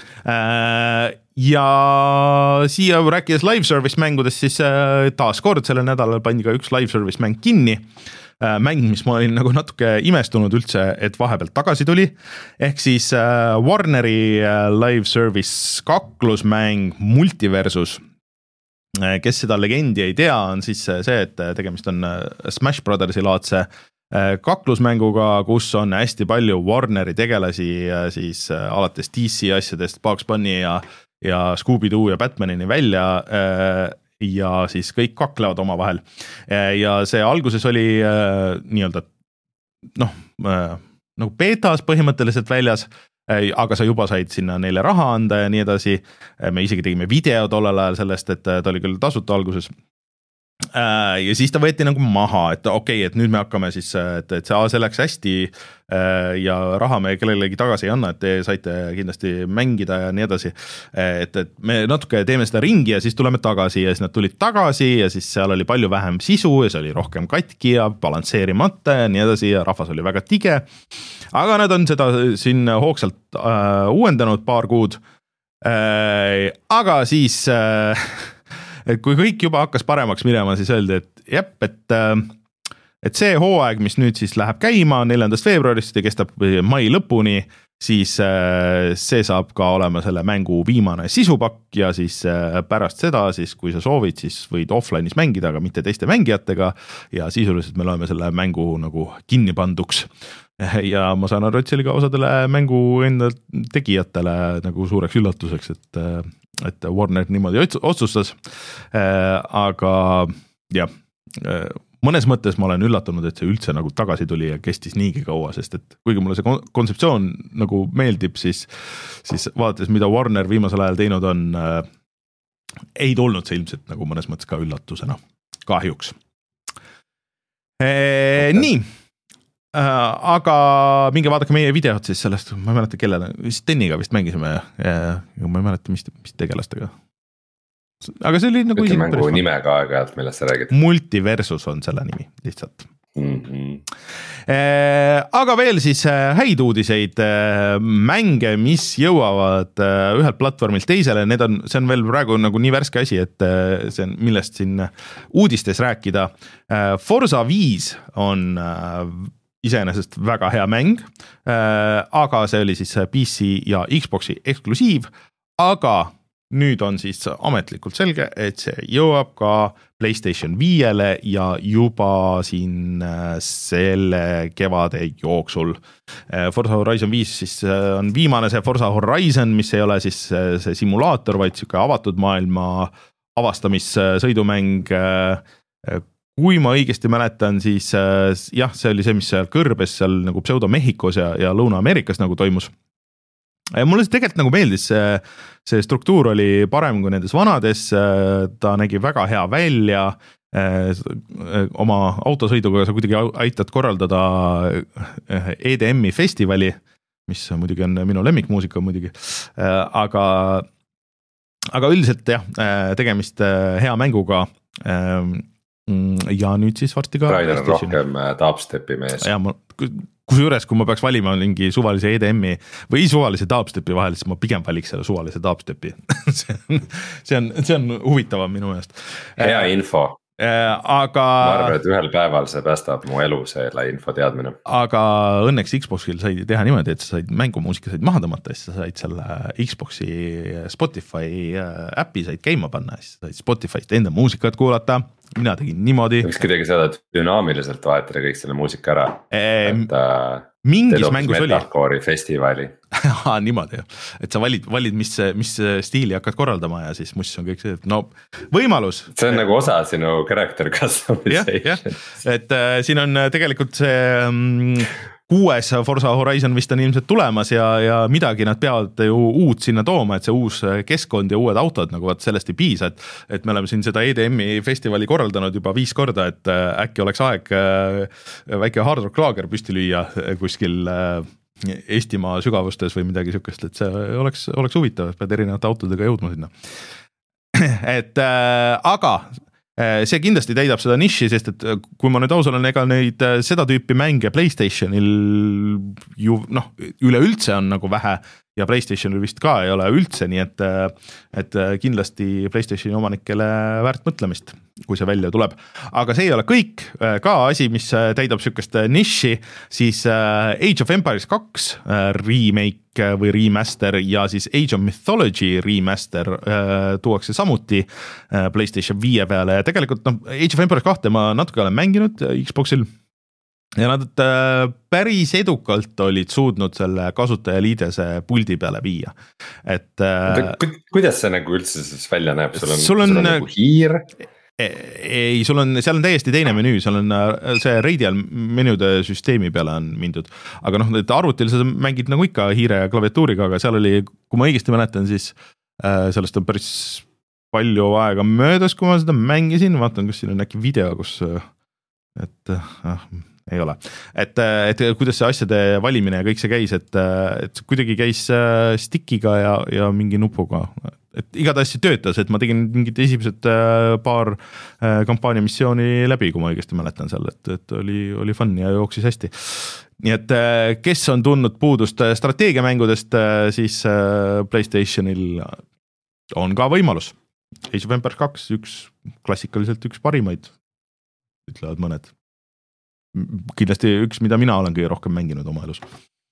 Ja siia rääkides live service mängudest, siis taas kord sellel nädalal pandi ka üks live service mäng kinni. Mäng, mis ma olin nagu natuke imestunud üldse, et vahepeal tagasi tuli. Ehk siis Warneri live service kaklusmäng Multiversus. Kes seda legendi ei tea, on siis see, et tegemist on Smash Brothersi laadse kaklusmänguga, kus on hästi palju Warneri tegelasi siis alates D C asjadest, Bugs Bunny ja, ja Scooby-Doo ja Batmanini välja ja siis kõik kaklevad oma vahel. Ja see alguses oli nii-öelda noh, nagu betas põhimõtteliselt väljas, aga sa juba said sinna neile raha anda ja nii edasi. Me isegi tegime video tollel ajal sellest, et ta oli küll tasuta alguses. Ja siis ta võeti nagu maha, et okei, okay, et nüüd me hakkame siis, et, et see, see läks hästi ja raha me kellelegi tagasi ei anna, et te saite kindlasti mängida ja nii edasi. Et, et me natuke teeme seda ringi ja siis tuleme tagasi ja siis nad tulid tagasi ja siis seal oli palju vähem sisu ja see oli rohkem katki ja balansseerimata ja nii edasi ja rahvas oli väga tige. Aga nad on seda siin hoogsalt äh, uuendanud paar kuud. Äh, aga siis... Äh, et kui kõik juba hakkas paremaks minema, siis öeldi, et jep, et, et see hooaeg, mis nüüd siis läheb käima neljandast veebruarist ja kestab mai lõpuni, siis see saab ka olema selle mängu viimane sisupakk ja siis pärast seda, siis kui sa soovid, siis võid offline'is mängida, aga mitte teiste mängijatega ja sisuliselt me loeme selle mängu nagu kinni panduks. Ja ma saan aru, et see oli ka osadele mängu enda tegijatele nagu suureks üllatuseks, et et Warner niimoodi otsustas, aga jah, mõnes mõttes ma olen üllatunud, et see üldse nagu tagasi tuli ja kestis niigi kaua, sest et kuigi mulle see kontseptsioon nagu meeldib, siis, siis vaadates, mida Warner viimasel ajal teinud on, ei tulnud see ilmselt nagu mõnes mõttes ka üllatusena, kahjuks. E, nii. Aga minge vaadake meie videot siis sellest, ma ei mäleta kellele, vist Teniga vist mängisime ja ma ei mäleta, mis, mis tegelastega. Aga see oli nagu... Ütle mängu nimega aeg-ajalt, millest sa räägid. Multiversus on selle nimi lihtsalt. Mm-hmm. Aga veel siis häid uudiseid, mänge, mis jõuavad ühelt platvormilt teisele, need on, see on veel praegu nagu nii värske asi, et see on millest siin uudistes rääkida. Forza viis on iseenesest väga hea mäng, aga see oli siis P C ja Xboxi eksklusiiv, aga nüüd on siis ametlikult selge, et see jõuab ka PlayStation viiele ja juba siin selle kevade jooksul. Forza Horizon viis siis on viimane see Forza Horizon, mis ei ole siis see simulaator, vaid siuke avatud maailma avastamissõidumäng. Kui ma õigesti mäletan, siis jah, see oli see, mis seal kõrbes seal nagu Pseudo-Mehhikos ja, ja Lõuna-Ameerikas nagu toimus. Mulle see tegelikult nagu meeldis, see, see struktuur oli parem kui nendes vanades, ta nägi väga hea välja, oma autosõiduga sa kuidagi aitad korraldada E D M-i festivali, mis muidugi on minu lemmikmuusika muidugi, aga, aga üldiselt jah, tegemist hea mänguga ja nüüd siis varsti ka Rainer on rohkem dubstepi mees. Ja ma, kusjuures, kui ma peaks valima mingi suvalise E D M-i või suvalise dubstepi vahel, siis ma pigem valiks selle suvalise dubstepi. see, on, see, on, see on huvitavam minu eest. Hea info. Aga... Ma arvan, et ühel päeval see päästab mu elu, selle info teadmine. Aga õnneks Xboxil said teha niimoodi, et sa said mängumuusika said maha tõmmata, siis sa said selle Xboxi Spotify äppi said käima panna, siis said Spotify'st enda muusikat kuulata. Mina tegin niimoodi. Võiks kuidagi saada dünaamiliselt vahetada kõik selle muusika ära. Ehm, et mingis mängus oli. Metalcore'i festivali. Aa, niimoodi jah. Et sa valid, valid mis, mis stiili hakkad korraldama ja siis muss on kõik see, et no võimalus. See on nagu osa sinu character customization. Ja, ja. Et äh, siin on tegelikult see, kuues Forza Horizon vist on ilmselt tulemas ja, ja midagi nad peavad ju uut sinna tooma, et see uus keskkond ja uued autod, nagu vaat sellest ei piisa, et, et me oleme siin seda E D M-i festivali korraldanud juba viis korda, et äkki oleks aeg väike hard rock laager püsti lüüa kuskil Eestimaa sügavustes või midagi sükest, et see oleks, oleks huvitav, et pead erinevate autodega jõudma sinna. et äh, aga see kindlasti täidab seda niši, sest et kui ma nüüd aus olen, ega neid seda tüüpi mänge PlayStationil ju noh, üleüldse on nagu vähe ja PlayStationil vist ka ei ole üldse, nii et, et kindlasti PlayStationi omanikele väärt mõtlemist, kui see välja tuleb. Aga see ei ole kõik, ka asi, mis täidab sükest niši, siis Age of Empires kaks remake või remaster ja siis Age of Mythology remaster tuuakse samuti PlayStation viie peale ja tegelikult noh, Age of Empires kahte ma natuke olen mänginud Xboxil ja nad päris edukalt olid suudnud selle kasutajaliidese puldi peale viia, et kuidas see nagu üldse siis välja näeb, sul on, sul on, sul on nagu hiir? Ei, sul on, seal on täiesti teine menüü, seal on see radial menüüde süsteemi peale on mindud, aga noh, et arvutil sa mängid nagu ikka hiire ja klaviatuuriga, aga seal oli, kui ma õigesti mäletan, siis sellest on päris palju aega möödas, kui ma seda mängisin, vaatan, kas siin on äkki video, kus et ah, ei ole, et, et kuidas see asjade valimine ja kõik see käis, et, et kuidagi käis stickiga ja, ja mingi nupuga, et igatahes see töötas, et ma tegin mingid esimesed paar kampaania missiooni läbi, kui ma õigesti mäletan seal, et, et oli, oli fun ja jooksis hästi. Nii et kes on tundnud puudust strateegiamängudest, siis PlayStationil on ka võimalus. Age of Empires kaks, üks klassikaliselt üks parimaid, ütlevad mõned. Kindlasti üks, mida mina olen kõige rohkem mänginud oma elus.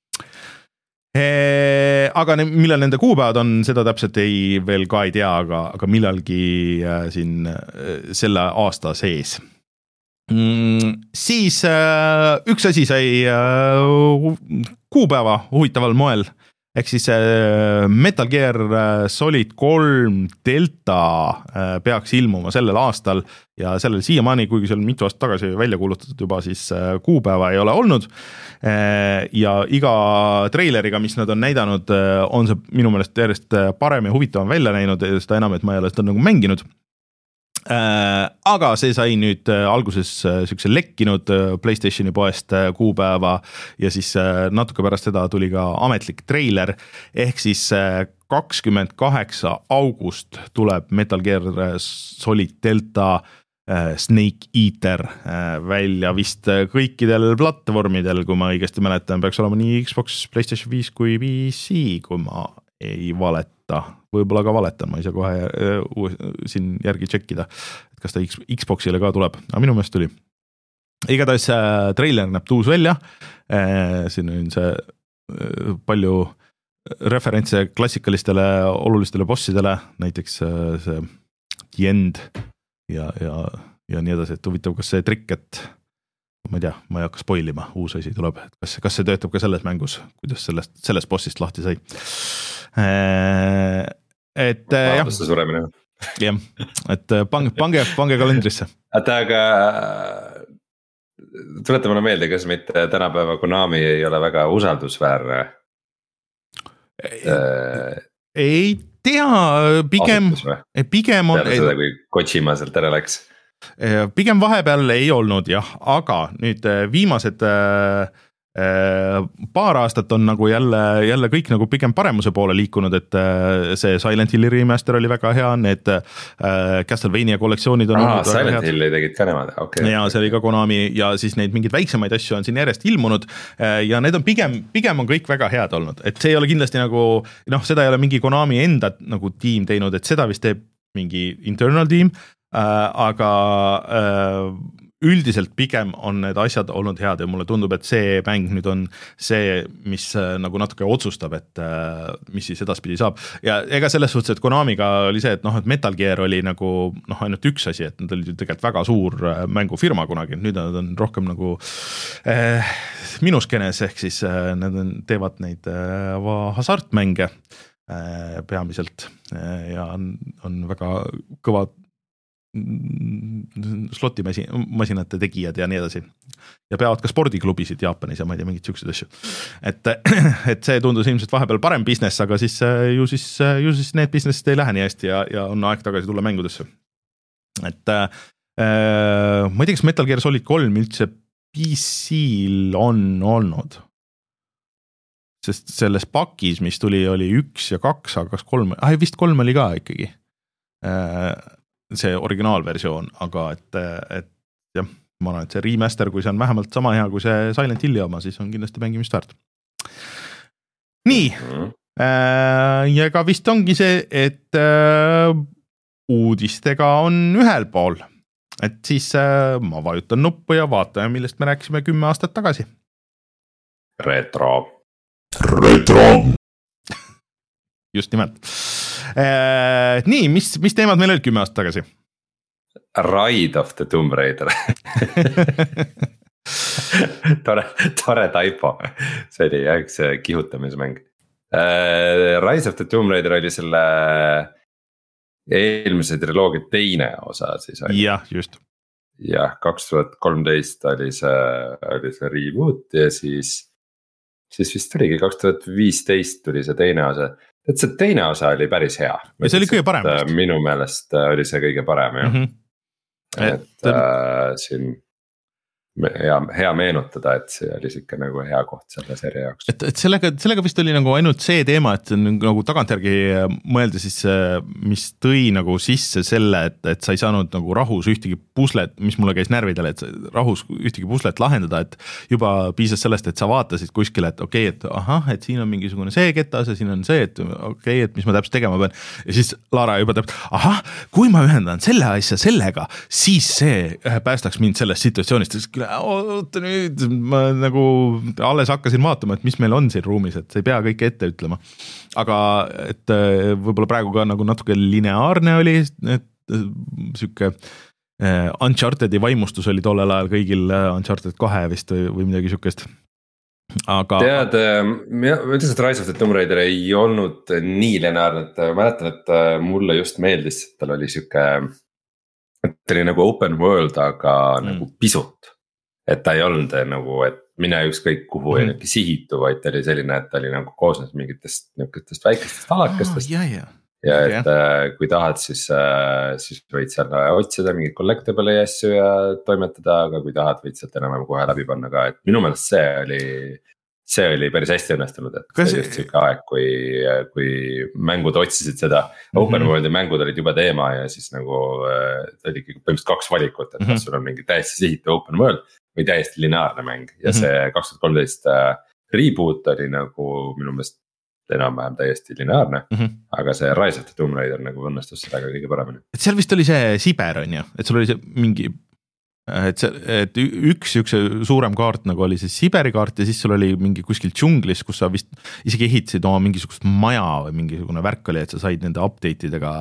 E, aga ne, millal nende kuupäevad on, seda täpselt ei, veel ka ei tea, aga, aga millalgi äh, siin äh, selle aasta sees. Mm, siis äh, üks asi sai äh, kuupäeva huvitaval moel, ehk siis äh, Metal Gear Solid kolm Delta äh, peaks ilmuma sellel aastal ja sellel siiamaani, kuigi seal mitu aastat tagasi välja kuulutatud juba, siis äh, kuupäeva ei ole olnud äh, ja iga treileriga, mis nad on näidanud, äh, on see minu meelest järjest parem ja huvitavam välja näinud, seda enam, et ma ei ole seda nagu mänginud. Äh, aga see sai nüüd äh, alguses äh, sükse lekkinud äh, PlayStationi poest äh, kuupäeva ja siis äh, natuke pärast seda tuli ka ametlik treiler, ehk siis äh, kakskümmend kaheksa august tuleb Metal Gear Solid Delta äh, Snake Eater äh, välja vist kõikidel platvormidel, kui ma õigesti mäletan, peaks olema nii Xbox, PlayStation viis kui P C, kui ma ei valeta, võib-olla ka valetan, ma ei saa kohe uh, siin järgi tšekkida, et kas ta X- Xboxile ka tuleb, aga minu meelest tuli. Igatahes äh, trailer näeb tuus välja, äh, siin on see äh, palju referentse klassikalistele olulistele bossidele, näiteks äh, see The End ja, ja, ja nii edasi, et huvitav, kas see trikk, et ma ei tea, ma ei hakka spoilima, uus asi tuleb, et kas, kas see töötab ka selles mängus, kuidas sellest, sellest bossist lahti sai. Et jah, jah, et pange, pange, pange kalendrisse. Ata, aga tuleta mulle meelde, kas mitte tänapäeva Konami ei ole väga usaldusväärne? Ei tea, pigem, pigem on... Peale seda, kui Kojima sealt ära läks. Pigem vahepeal ei olnud jah, aga nüüd viimased äh, paar aastat on nagu jälle, jälle kõik nagu pigem paremuse poole liikunud, et äh, see Silent Hilli remaster oli väga hea, need äh, Castlevania kollektsioonid on Aa, Silent Hilli tegid ka nemad, okei okay. Ja see oli ka Konami ja siis neid mingeid väiksemaid asju on siin järjest ilmunud äh, ja need on pigem, pigem on kõik väga head olnud, et see ei ole kindlasti nagu, noh, seda ei ole mingi Konami enda nagu tiim teinud, et seda vist teeb mingi internal tiim, Äh, aga äh, üldiselt pigem on need asjad olnud head ja mulle tundub, et see mäng nüüd on see, mis äh, nagu natuke otsustab, et äh, mis siis edaspidi saab ja ega selles suhtes, et Konamiga oli see, et noh, et Metal Gear oli nagu noh, ainult üks asi, et nad olid ju tegelikult väga suur äh, mängufirma kunagi, nüüd nad on rohkem nagu äh, minuskenes, ehk siis äh, nad on, teevad neid äh, hasartmänge äh, peamiselt äh, ja on, on väga kõva slotimasinate tegijad ja nii edasi. Ja peavad ka spordiklubisid Jaapanis ja ma ei tea, mingid siuksed asju. Et, et see tundus ilmselt vahepeal parem business, aga siis ju siis, ju siis need businessid ei lähe nii hästi ja, ja on aeg tagasi tulla mängudesse. Et äh, ma ei tea, kas Metal Gear Solid kolm üldse P C-l on olnud. Sest selles pakis, mis tuli, oli üks ja kaks, aga kas kolm, ah, vist kolm oli ka ikkagi see originaalversioon, aga et, et jah, ma arvan, et see remaster, kui see on vähemalt sama hea kui see Silent Hilli oma, siis on kindlasti mängimist väärt. Nii, ja ka vist ongi see, et uudistega on ühel pool, et siis ma vajutan nuppu ja vaatame, millest me rääkisime kümme aastat tagasi. Retro. Retro. Just nimelt. Äh, nii, mis, mis teemad meil olid kümme aastat tagasi? Ride of the Tomb Raider. tore, tore taipo. See oli jah, üks kihutamismäng. Äh, Rise of the Tomb Raider oli selle eelmise triloogia teine osa siis. Jah, just. Jah, kaks tuhat kolmteist oli see, oli see reboot ja siis siis vist tuligi kaks tuhat viisteist tuli see teine osa, et see teine osa oli päris hea. Ja see oli kõige parem. Et, minu meelest oli see kõige parem, jah. Mm -hmm. Et, et äh, siin hea, hea meenutada, et see oli siuke nagu hea koht selle seeria jaoks. Et, et sellega, sellega vist oli nagu ainult see teema, et nagu tagantjärgi mõelda siis, mis tõi nagu sisse selle, et, et sa ei saanud nagu rahus ühtegi puslet, mis mulle käis närvidele, et rahus ühtegi puslet lahendada, et juba piisas sellest, et sa vaatasid kuskile, et okei, okay, et ahah, et siin on mingisugune see ketas ja siin on see, et okei, okay, et mis ma täpselt tegema pean. Ja siis Lara juba teab, ahah, kui ma ühendan selle asja sellega, siis see päästaks mind sellest situatsioonist, oota nüüd, ma nagu alles hakkasin vaatama, et mis meil on siin ruumis, et sa ei pea kõike ette ütlema. Aga et võib-olla praegu ka nagu natuke lineaarne oli, et siuke Unchartedi vaimustus oli tollel ajal kõigil Uncharted kahe vist või, või midagi siukest. Aga... Tead, ma ütles, et Rise of the Tomb Raider ei olnud nii lineaarne, et ma mäletan, et mulle just meeldis, et tal oli siuke, et ta oli nagu open world, aga mm. nagu pisut. Et ta ei olnud nagu, et mine ükskõik kuhu mm. ei sihitu, vaid ta oli selline, et ta oli nagu koosnes mingitest niukestest väikestest alakestest. Oh, jah, jah. Ja okay. Et äh, kui tahad, siis, äh, siis võid seal otsida mingid collectible asju ja toimetada, aga kui tahad, võid sealt enam kohe läbi panna ka, et minu meelest see oli, see oli päris hästi õnnestunud, et Kas... see oli just siuke aeg, kui, kui mängud otsisid seda mm-hmm. open world'i mängud olid juba teema ja siis nagu äh, oligi põhimõtteliselt kaks valikut, et mm-hmm. kas sul on mingi täiesti sihitu open world või täiesti lineaarne mäng ja mm-hmm. see kaks tuhat kolmteist äh, reboot oli nagu minu meelest enam-vähem täiesti lineaarne, mm-hmm. aga see Rise of the Tomb Raider nagu õnnestus seda kõige paremini. Et seal vist oli see Siber on ju, et sul oli see mingi, et, see, et üks üks suurem kaart nagu oli see Siberi kaart ja siis sul oli mingi kuskil džunglis, kus sa vist isegi ehitasid oma mingisugust maja või mingisugune värk oli, et sa said nende update idega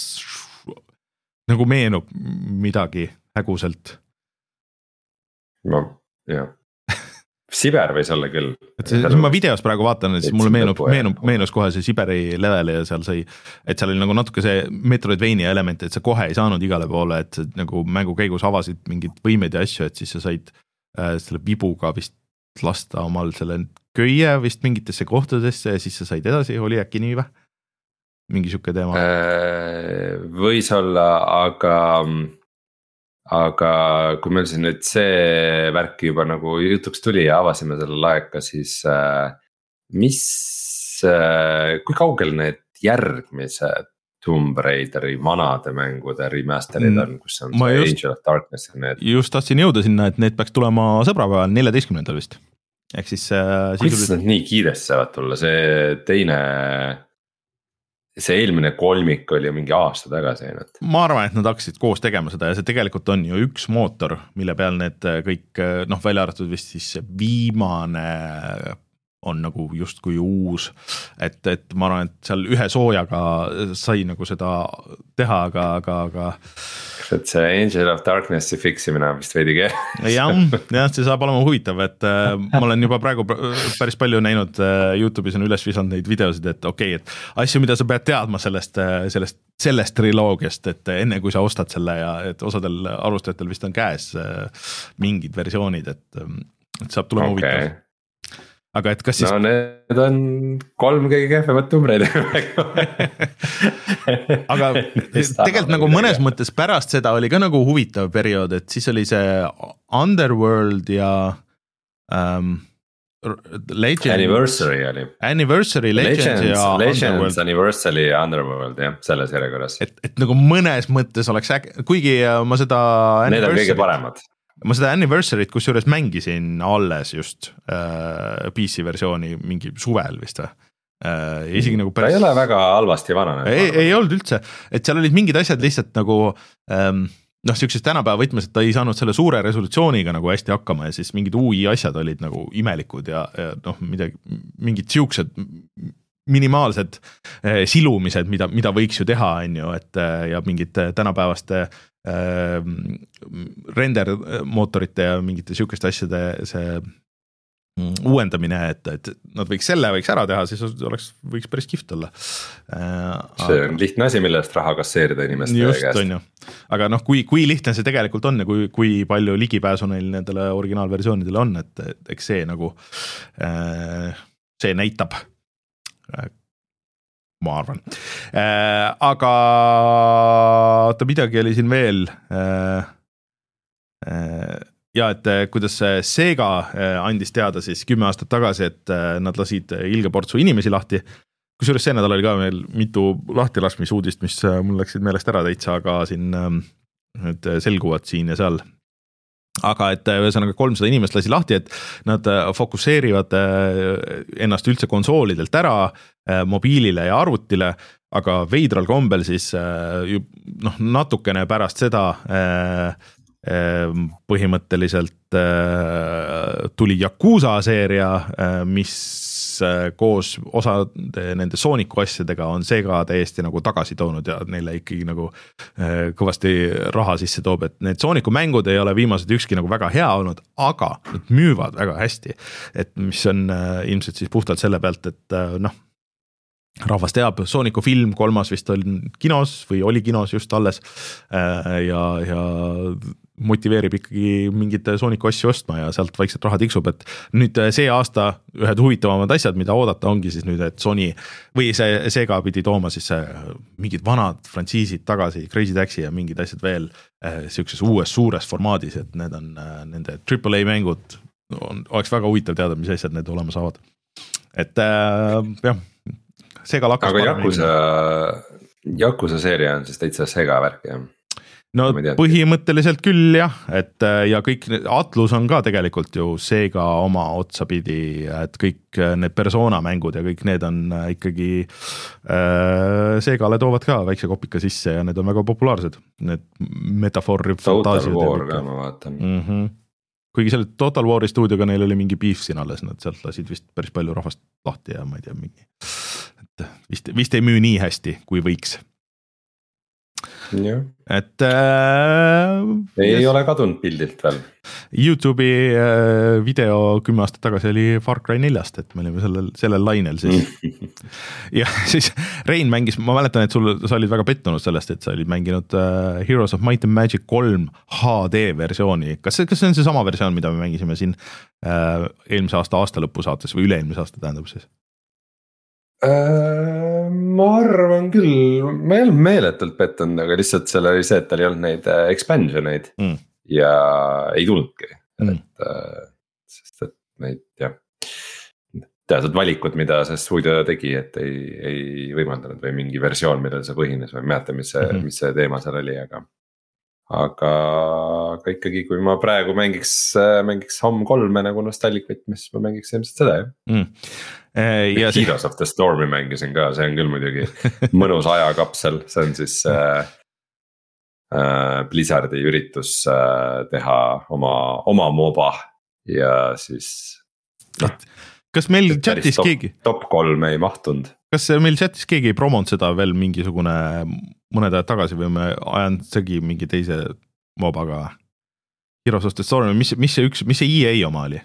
nagu meenub midagi häguselt. No, jah. Siber võis olla küll. Et see, ma videos praegu vaatan, siis mulle meenub, meenub, meenus kohe see Siberi level ja seal sai, et seal oli nagu natuke see Metroidvania element, et sa kohe ei saanud igale poole, et sa nagu mängu käigus avasid mingid võimed ja asju, et siis sa said äh, selle vibuga vist lasta omal selle köie vist mingitesse kohtadesse ja siis sa said edasi, oli äkki nii või? Mingi siuke teema? Äh, võis olla, aga... Aga kui meil siin nüüd see värk juba nagu jutuks tuli ja avasime selle laeka, siis äh, mis, äh, kui kaugel need järgmised Tomb Raideri vanade mängude remasterid on, kus on see just, Angel of Darkness ja need? Just tahtsin jõuda sinna, et need peaks tulema sõbrapäeval neljateistkümnendal vist. Ehk siis... Äh, kuidas nad nii kiiresti saavad tulla, see teine... See eelmine kolmik oli mingi aasta tagasi. Ma arvan, et nad hakkasid koos tegema seda ja see tegelikult on ju üks mootor, mille peal need kõik, noh välja arvatud vist siis viimane on nagu justkui uus, et, et ma arvan, et seal ühe soojaga sai nagu seda teha, aga, aga, aga et see Angel of Darknessi fiksimine on vist veidi keeruline. jah, jah, see saab olema huvitav, et äh, ma olen juba praegu päris palju näinud äh, YouTube'is on üles visanud neid videosid, et okei okay,, et asju, mida sa pead teadma sellest, sellest, sellest triloogiast, et enne kui sa ostad selle ja et osadel alustajatel vist on käes äh, mingid versioonid, et, et saab tulema okay. huvitav. Aga et kas siis... No need on kolm kõige kehvemat numbreid. Aga tegelikult nagu mõnes mõttes pärast seda oli ka nagu huvitav periood, et siis oli see Underworld ja um, Legend. Anniversary oli. Anniversary, Legends, Legends ja Legends, Underworld. Anniversary ja Underworld, jah, selles järjekorras. Et, et nagu mõnes mõttes oleks äge, kuigi ma seda Need on kõige paremad. Ma seda Anniversary't kus juures mängisin alles just äh, P C versiooni mingi suvel vist või äh,. Isegi nagu päris... Ta ei ole väga halvasti vana. Ei, ei olnud üldse, et seal olid mingid asjad lihtsalt nagu ähm, noh, siuksest tänapäeva võtmes, et ta ei saanud selle suure resolutsiooniga nagu hästi hakkama ja siis mingid U I asjad olid nagu imelikud ja, ja noh, midagi, mingid siuksed minimaalsed äh, silumised, mida, mida võiks ju teha, on ju, et äh, ja mingid tänapäevaste render mootorite ja mingite sihukeste asjade see uuendamine, et, et nad võiks selle võiks ära teha, siis oleks, võiks päris kihvt olla. See on lihtne asi, mille eest raha kasseerida inimeste just, käest. On ju. Aga noh, kui, kui lihtne see tegelikult on ja kui, kui palju ligipääsu neil nendele originaalversioonidele on, et, et eks see nagu see näitab ma arvan äh,. Aga oota, midagi oli siin veel äh, äh, ja et kuidas Sega andis teada siis kümme aastat tagasi, et nad lasid ilge portsu inimesi lahti, kusjuures see nädal oli ka meil mitu lahtilaskmisuudist, mis mul läksid meelest ära täitsa, aga siin nüüd selguvad siin ja seal. Aga et ühesõnaga kolmsada inimest lasi lahti, et nad fokusseerivad ennast üldse konsoolidelt ära mobiilile ja arvutile, aga veidral kombel siis noh, natukene pärast seda põhimõtteliselt tuli Yakuza seeria, mis koos osa nende Sooniku asjadega on Sega täiesti nagu tagasi toonud ja neile ikkagi nagu kõvasti raha sisse toob, et need Sooniku mängud ei ole viimased ükski nagu väga hea olnud, aga nad müüvad väga hästi, et mis on ilmselt siis puhtalt selle pealt, et noh, rahvas teab, Sooniku film kolmas vist oli kinos või oli kinos just alles ja, ja motiveerib ikkagi mingite Sooniku asju ostma ja sealt vaikselt raha tiksub, et nüüd see aasta ühed huvitavamad asjad, mida oodata ongi siis nüüd, et Sony või see Sega pidi tooma siis mingid vanad frantsiisid tagasi, Crazy Taxi ja mingid asjad veel siukses uues suures formaadis, et need on nende triple A mängud, on, oleks väga huvitav teada, mis asjad need olema saavad. Et äh, jah, Sega lakkas. Aga Yakuza, Yakuza seeria on siis täitsa Sega värk, jah? No põhimõtteliselt küll jah, et ja kõik Atlus on ka tegelikult ju Sega oma otsapidi, et kõik need Persona mängud ja kõik need on ikkagi äh, Segale toovad ka väikse kopika sisse ja need on väga populaarsed, need metafoori Total War ka ma vaatan mm-hmm. Kuigi selle Total War'i stuudioga neil oli mingi beef siin alles, nad sealt lasid vist päris palju rahvast lahti ja ma ei tea mingi, et vist, vist ei müü nii hästi kui võiks. Ja. Et äh, ei yes. ole kadunud pildilt veel. YouTube'i äh, video kümme aastat tagasi oli Far Cry neljast, et me olime sellel, sellel lainel siis. Ja siis Rein mängis, ma mäletan, et sul, sa olid väga pettunud sellest, et sa olid mänginud äh, Heroes of Might and Magic kolm H D versiooni. Kas see, kas see on see sama versioon, mida me mängisime siin äh, eelmise aasta aasta lõpu saates või üle-eelmise aasta tähendab siis? Uh, ma arvan küll, ma ei olnud meeletult pettunud, aga lihtsalt seal oli see, et tal ei olnud neid uh, expansioneid mm. ja ei tulnudki mm. et, uh, sest et neid jah, teatud valikud, mida see stuudio tegi, et ei, ei võimaldanud või mingi versioon, millel see põhines või mäeta, mis see, mm-hmm. mis see teema seal oli, aga aga, aga ikkagi, kui ma praegu mängiks, mängiks Home kolme nagu nostalgic võtmes, ma mängiks ilmselt seda jah mm. Ja Heroes see... of the Stormi mängisin ka, see on küll muidugi mõnus ajakapsel, see on siis äh, äh, Blizzardi üritus äh, teha oma, oma MOBA ja siis noh, kas meil chatis top, keegi top kolm ei mahtunud. Kas meil chatis keegi ei promonud seda veel mingisugune mõned ajad tagasi või me ajanud segi mingi teise mobaga Heroes of the Storm, mis, mis see üks, mis see E A oma oli?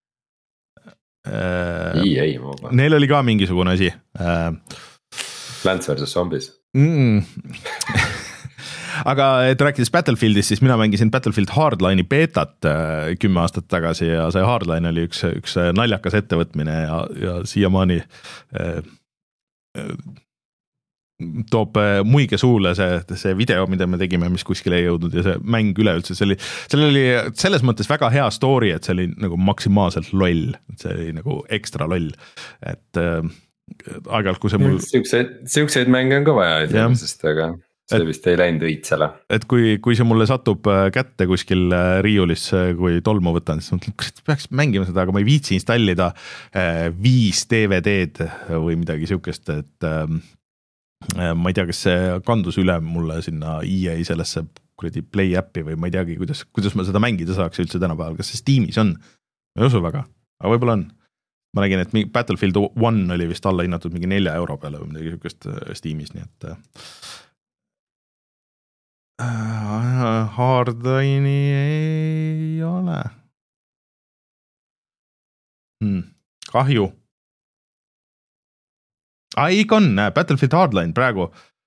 E A moba. Neil oli ka mingisugune asi. Plants versus Zombies. Mm. Aga et rääkides Battlefieldist, siis mina mängisin Battlefield Hardline'i beetat kümme aastat tagasi ja see Hardline oli üks, üks naljakas ettevõtmine ja, ja siiamaani äh, toob muige suule see, see video, mida me tegime, mis kuskile ei jõudnud ja see mäng üleüldse, see oli, seal oli selles mõttes väga hea story, et see oli nagu maksimaalselt loll, see oli nagu ekstra loll, et äh, aeg-ajalt, kui see mul Siukseid, siukseid mänge on ka vaja, sest aga see vist ei läinud õitsele. Et kui, kui see mulle satub kätte kuskil riiulis, kui tolmu võtan, siis mõtlen, kas peaks mängima seda, aga ma ei viitsi installida viis D V D-d või midagi siukest, et ma ei tea, kas see kandus üle mulle sinna E A sellesse kuradi Play appi või ma ei teagi, kuidas, kuidas ma seda mängida saaks üldse tänapäeval, kas see Steamis on? Ma ei usu väga, aga võib-olla on. Ma nägin, et Battlefield one oli vist alla hinnatud mingi nelja euro peale või midagi siukest Steamis, nii et Hardline'i ei ole. Hmm. Kahju. Ah, ikka on, Battlefield Hardline praegu.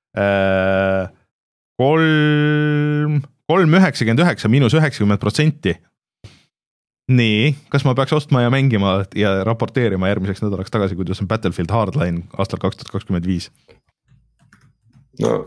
kolm, kolm üheksakümmend üheksa miinus üheksakümmend protsenti. Nii, kas ma peaks ostma ja mängima ja raporteerima järgmiseks nädalaks tagasi, kuidas on Battlefield Hardline aastal kaks tuhat kakskümmend viis? No...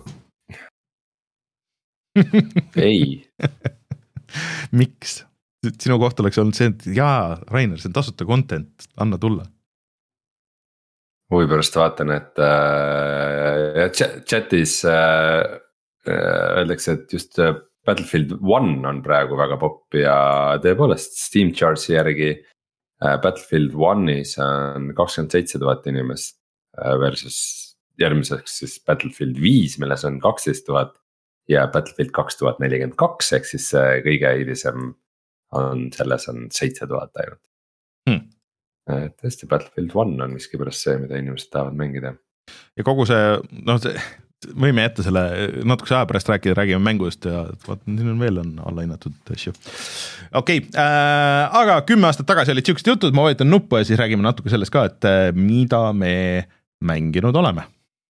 ei. Miks? Sinu koht oleks olnud see, et jaa, Rainer, see on tasuta content, anna tulla. Huvi pärast vaatan, et äh, chatis äh, öeldakse, et just Battlefield one on praegu väga popp ja tõepoolest Steam Chartsi järgi äh, Battlefield one'is on kakskümmend seitse tuhat inimest äh, versus järgmiseks siis Battlefield five, milles on kaksteist tuhat. Ja Battlefield kaks tuhat nelikümmend kaks, ehk siis kõige hilisem on, selles on seitse tuhat ainult. Hmm. Tõesti, Battlefield one on miski pärast see, mida inimesed tahavad mängida. Ja kogu see, noh, see, võime jätta selle natukese aja pärast rääkida, räägime mängust ja vaat, siin on veel on allahinnatud asju. Okei, okay, äh, aga kümme aastat tagasi olid siuksed jutud, ma vajutan nuppu ja siis räägime natuke sellest ka, et mida me mänginud oleme.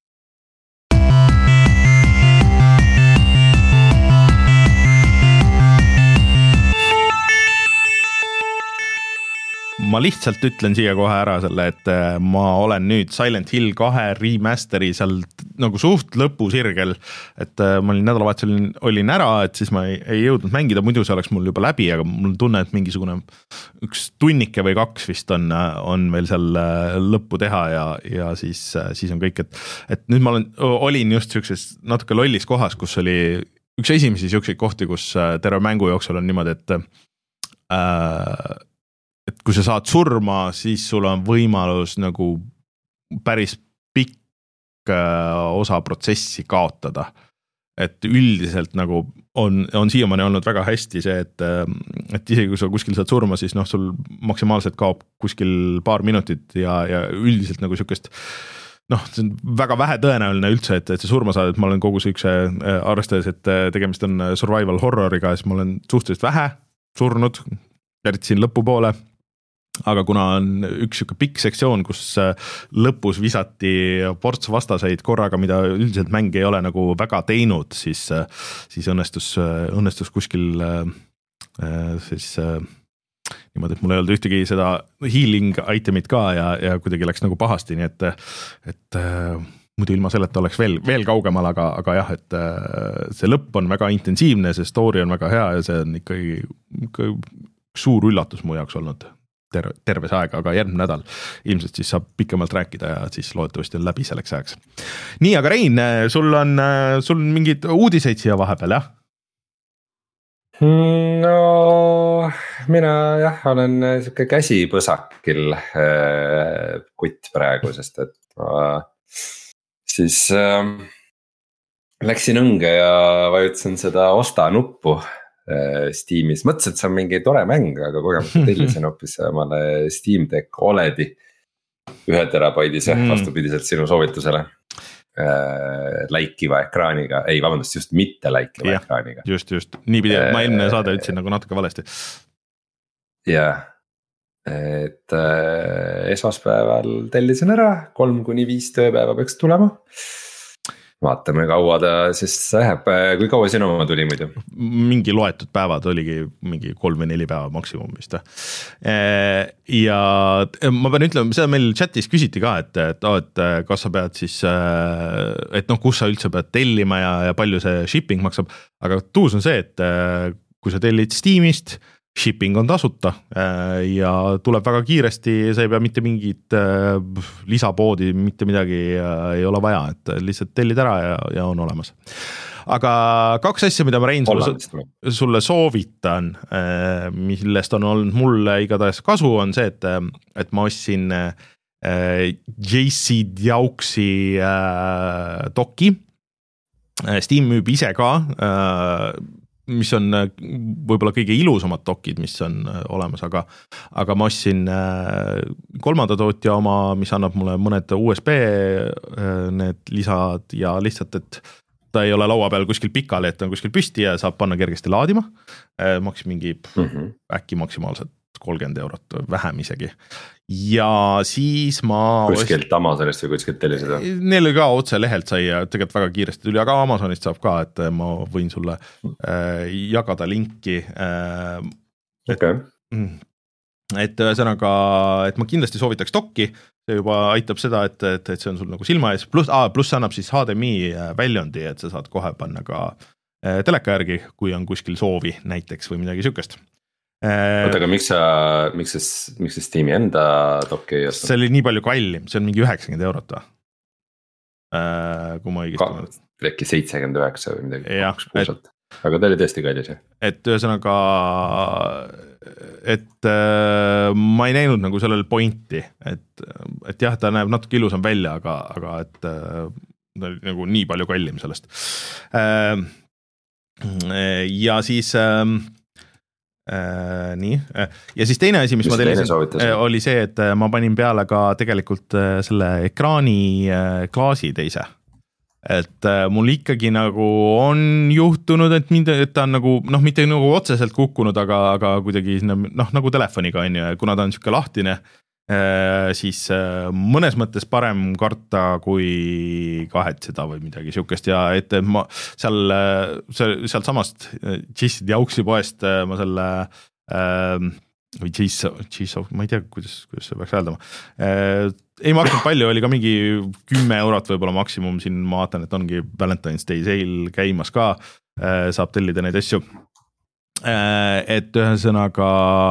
Ma lihtsalt ütlen siia kohe ära selle, et ma olen nüüd Silent Hill kahe remasteri seal nagu suht lõpusirgel, et ma olin nädalavahetusel olin ära, et siis ma ei, ei jõudnud mängida, muidu see oleks mul juba läbi, aga mul tunne, et mingisugune üks tunnike või kaks vist on, on veel seal lõppu teha ja, ja siis, siis on kõik, et, et nüüd ma olen, olin just siukses natuke lollis kohas, kus oli üks esimesi siukseid kohti, kus terve mängu jooksul on niimoodi, et äh, et kui sa saad surma, siis sul on võimalus nagu päris pikk osa protsessi kaotada. Et üldiselt nagu on, on siiamaani olnud väga hästi see, et, et isegi kui sa kuskil saad surma, siis noh, sul maksimaalselt kaob kuskil paar minutit ja, ja üldiselt nagu siukest noh, see on väga vähe tõenäoline üldse, et, et see surma saad, et ma olen kogu siukse arvestades, et tegemist on survival horroriga, siis ma olen suhteliselt vähe surnud, eriti siin lõpupoole. Aga kuna on üks siuke pikk sektsioon, kus lõpus visati ports vastaseid korraga, mida üldiselt mäng ei ole nagu väga teinud, siis, siis õnnestus, õnnestus kuskil siis niimoodi, et mul ei olnud ühtegi seda healing itemit ka ja, ja kuidagi läks nagu pahasti, nii et, et muidu ilma selleta oleks veel, veel kaugemal, aga, aga jah, et see lõpp on väga intensiivne, see story on väga hea ja see on ikkagi, ikkagi suur üllatus mu jaoks olnud. Ter- terves aega, aga järgmine nädal ilmselt siis saab pikemalt rääkida ja siis loodetavasti on läbi selleks ajaks. Nii, aga Rein, sul on, sul on mingid uudiseid siia vahepeal, jah? No, mina jah, olen siuke käsipõsakil äh, kutt praegu, sest et ma siis äh, läksin õnge ja vajutasin seda osta nuppu Steamis, mõtlesin, et see on mingi tore mäng, aga kogemata tellisin hoopis omale Steam Deck OLEDi ühe terabaidise mm. vastupidiselt sinu soovitusele. Läikiva ekraaniga, ei vabandust, just mitte läikiva ja, ekraaniga. Just, just, nii pidi, ma eelmine saade ütlesin nagu natuke valesti. Jah, et äh, esmaspäeval tellisin ära, kolm kuni viis tööpäeva peaks tulema. Vaatame, kaua ta siis läheb, kui kaua sinu oma tuli muidu? Mingi loetud päevad oligi mingi kolm või neli päeva maksimum vist. Ja ma pean ütlema, seda meil chatis küsiti ka, et, et, et kas sa pead siis, et noh, kus sa üldse pead tellima ja, ja palju see shipping maksab. Aga tuus on see, et kui sa tellid Steamist, shipping on tasuta ja tuleb väga kiiresti, sa ei pea mitte mingit lisapoodi, mitte midagi ei ole vaja, et lihtsalt tellid ära ja, ja on olemas. Aga kaks asja, mida ma Rein sulle, sulle soovitan, millest on olnud mulle igatahes kasu, on see, et, et ma ostsin J C Diauxi doki. Steam müüb ise ka, mis on võib-olla kõige ilusamad dokid, mis on olemas, aga, aga ma ostsin kolmanda tootja oma, mis annab mulle mõned U S B need lisad ja lihtsalt, et ta ei ole laua peal kuskil pikali, et ta on kuskil püsti ja saab panna kergesti laadima. Maksis mingi mm -hmm. äkki maksimaalselt kolmkümmend eurot, vähem isegi. Ja siis ma... Kuskilt Amazonist või kuskilt tellisid? Neil ka otse lehelt sai ja tegelikult väga kiiresti tuli, aga Amazonist saab ka, et ma võin sulle äh, jagada linki. Äh, et, okay. et ühesõnaga, et ma kindlasti soovitaks dokki, see juba aitab seda, et, et, et see on sul nagu silma ees, pluss ah, plus annab siis H D M I väljundi, et sa saad kohe panna ka äh, teleka järgi, kui on kuskil soovi näiteks või midagi sükest. Oota, aga miks sa, miks sa, miks sa Steam'i enda dokki ei osta? See oli nii palju kallim, see on mingi üheksakümmend eurot või? Kui ma õigesti mõtlen. Äkki seitsekümmend üheksa või midagi. Ja, et, aga ta oli tõesti kallis. Et ühesõnaga, et äh, ma ei näinud nagu sellel pointi, et, et jah, ta näeb natuke ilusam välja, aga, aga et äh, ta oli nagu nii palju kallim sellest. Äh, ja siis... Äh, Äh, nii, ja siis teine asi, mis, mis ma tellisin, oli see, et ma panin peale ka tegelikult selle ekraani klaasi teise. Et mul ikkagi nagu on juhtunud, et, mind, et ta on nagu, noh, mitte nagu otseselt kukkunud, aga, aga kuidagi noh, nagu telefoniga on ju, kuna ta on siuke lahtine, siis mõnes mõttes parem karta kui kahetseda või midagi siukest ja et ma seal, sealt samast J C Diauxi poest ma selle või J C, ma ei tea, kuidas, kuidas see peaks hääldama, ei maksnud palju, oli ka mingi kümme eurot võib-olla maksimum, siin ma vaatan, et ongi Valentine's Day sale käimas ka, saab tellida neid asju, et ühesõnaga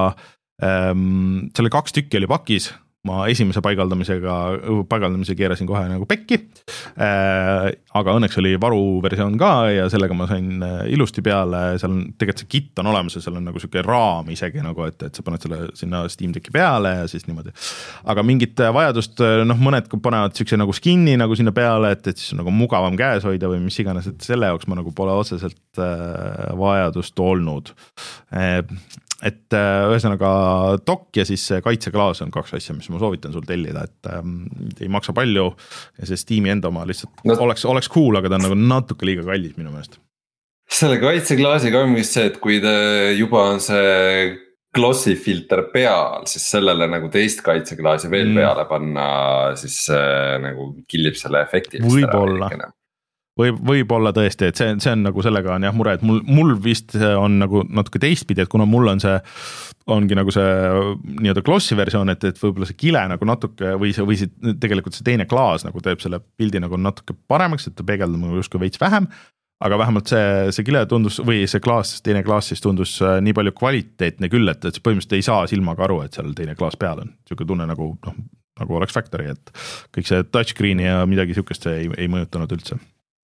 Ähm, selle kaks tükki oli pakis, ma esimese paigaldamisega, paigaldamise keerasin kohe nagu pekki, äh, aga õnneks oli varuversioon ka ja sellega ma sain ilusti peale, seal on tegelikult see kit on olemas ja seal on nagu siuke raam isegi nagu, et, et sa paned selle sinna Steam Decki peale ja siis niimoodi, aga mingit vajadust, noh mõned panevad siukse nagu skinni nagu sinna peale, et, et siis on nagu mugavam käes hoida või mis iganes, et selle jaoks ma nagu pole otseselt äh, vajadust olnud äh, et ühesõnaga dokk ja siis kaitseklaas on kaks asja, mis ma soovitan sul tellida, et ähm, ei maksa palju ja see Steam'i enda oma lihtsalt no, oleks, oleks cool, aga ta on nagu natuke liiga kallis minu meelest. Selle kaitseklaasiga on vist see, et kui ta juba on see glossi filter peal, siis sellele nagu teist kaitseklaasi veel mm. peale panna, siis äh, nagu killib selle efekti. Võib-olla. Või, võib-olla tõesti, et see, see on nagu sellega on jah mure, et mul, mul vist on nagu natuke teistpidi, et kuna mul on see, ongi nagu see nii-öelda glossi versioon, et, et võib-olla see kile nagu natuke või see, või see tegelikult see teine klaas nagu teeb selle pildi nagu natuke paremaks, et ta peegeldab nagu justkui veits vähem, aga vähemalt see, see kile tundus või see klaas, teine klaas siis tundus nii palju kvaliteetne küll, et, et põhimõtteliselt ei saa silmaga aru, et seal teine klaas peal on. Siuke tunne nagu, noh, nagu oleks factory, et kõik see touchscreeni ja midagi siukest ei, ei mõjutanud üldse.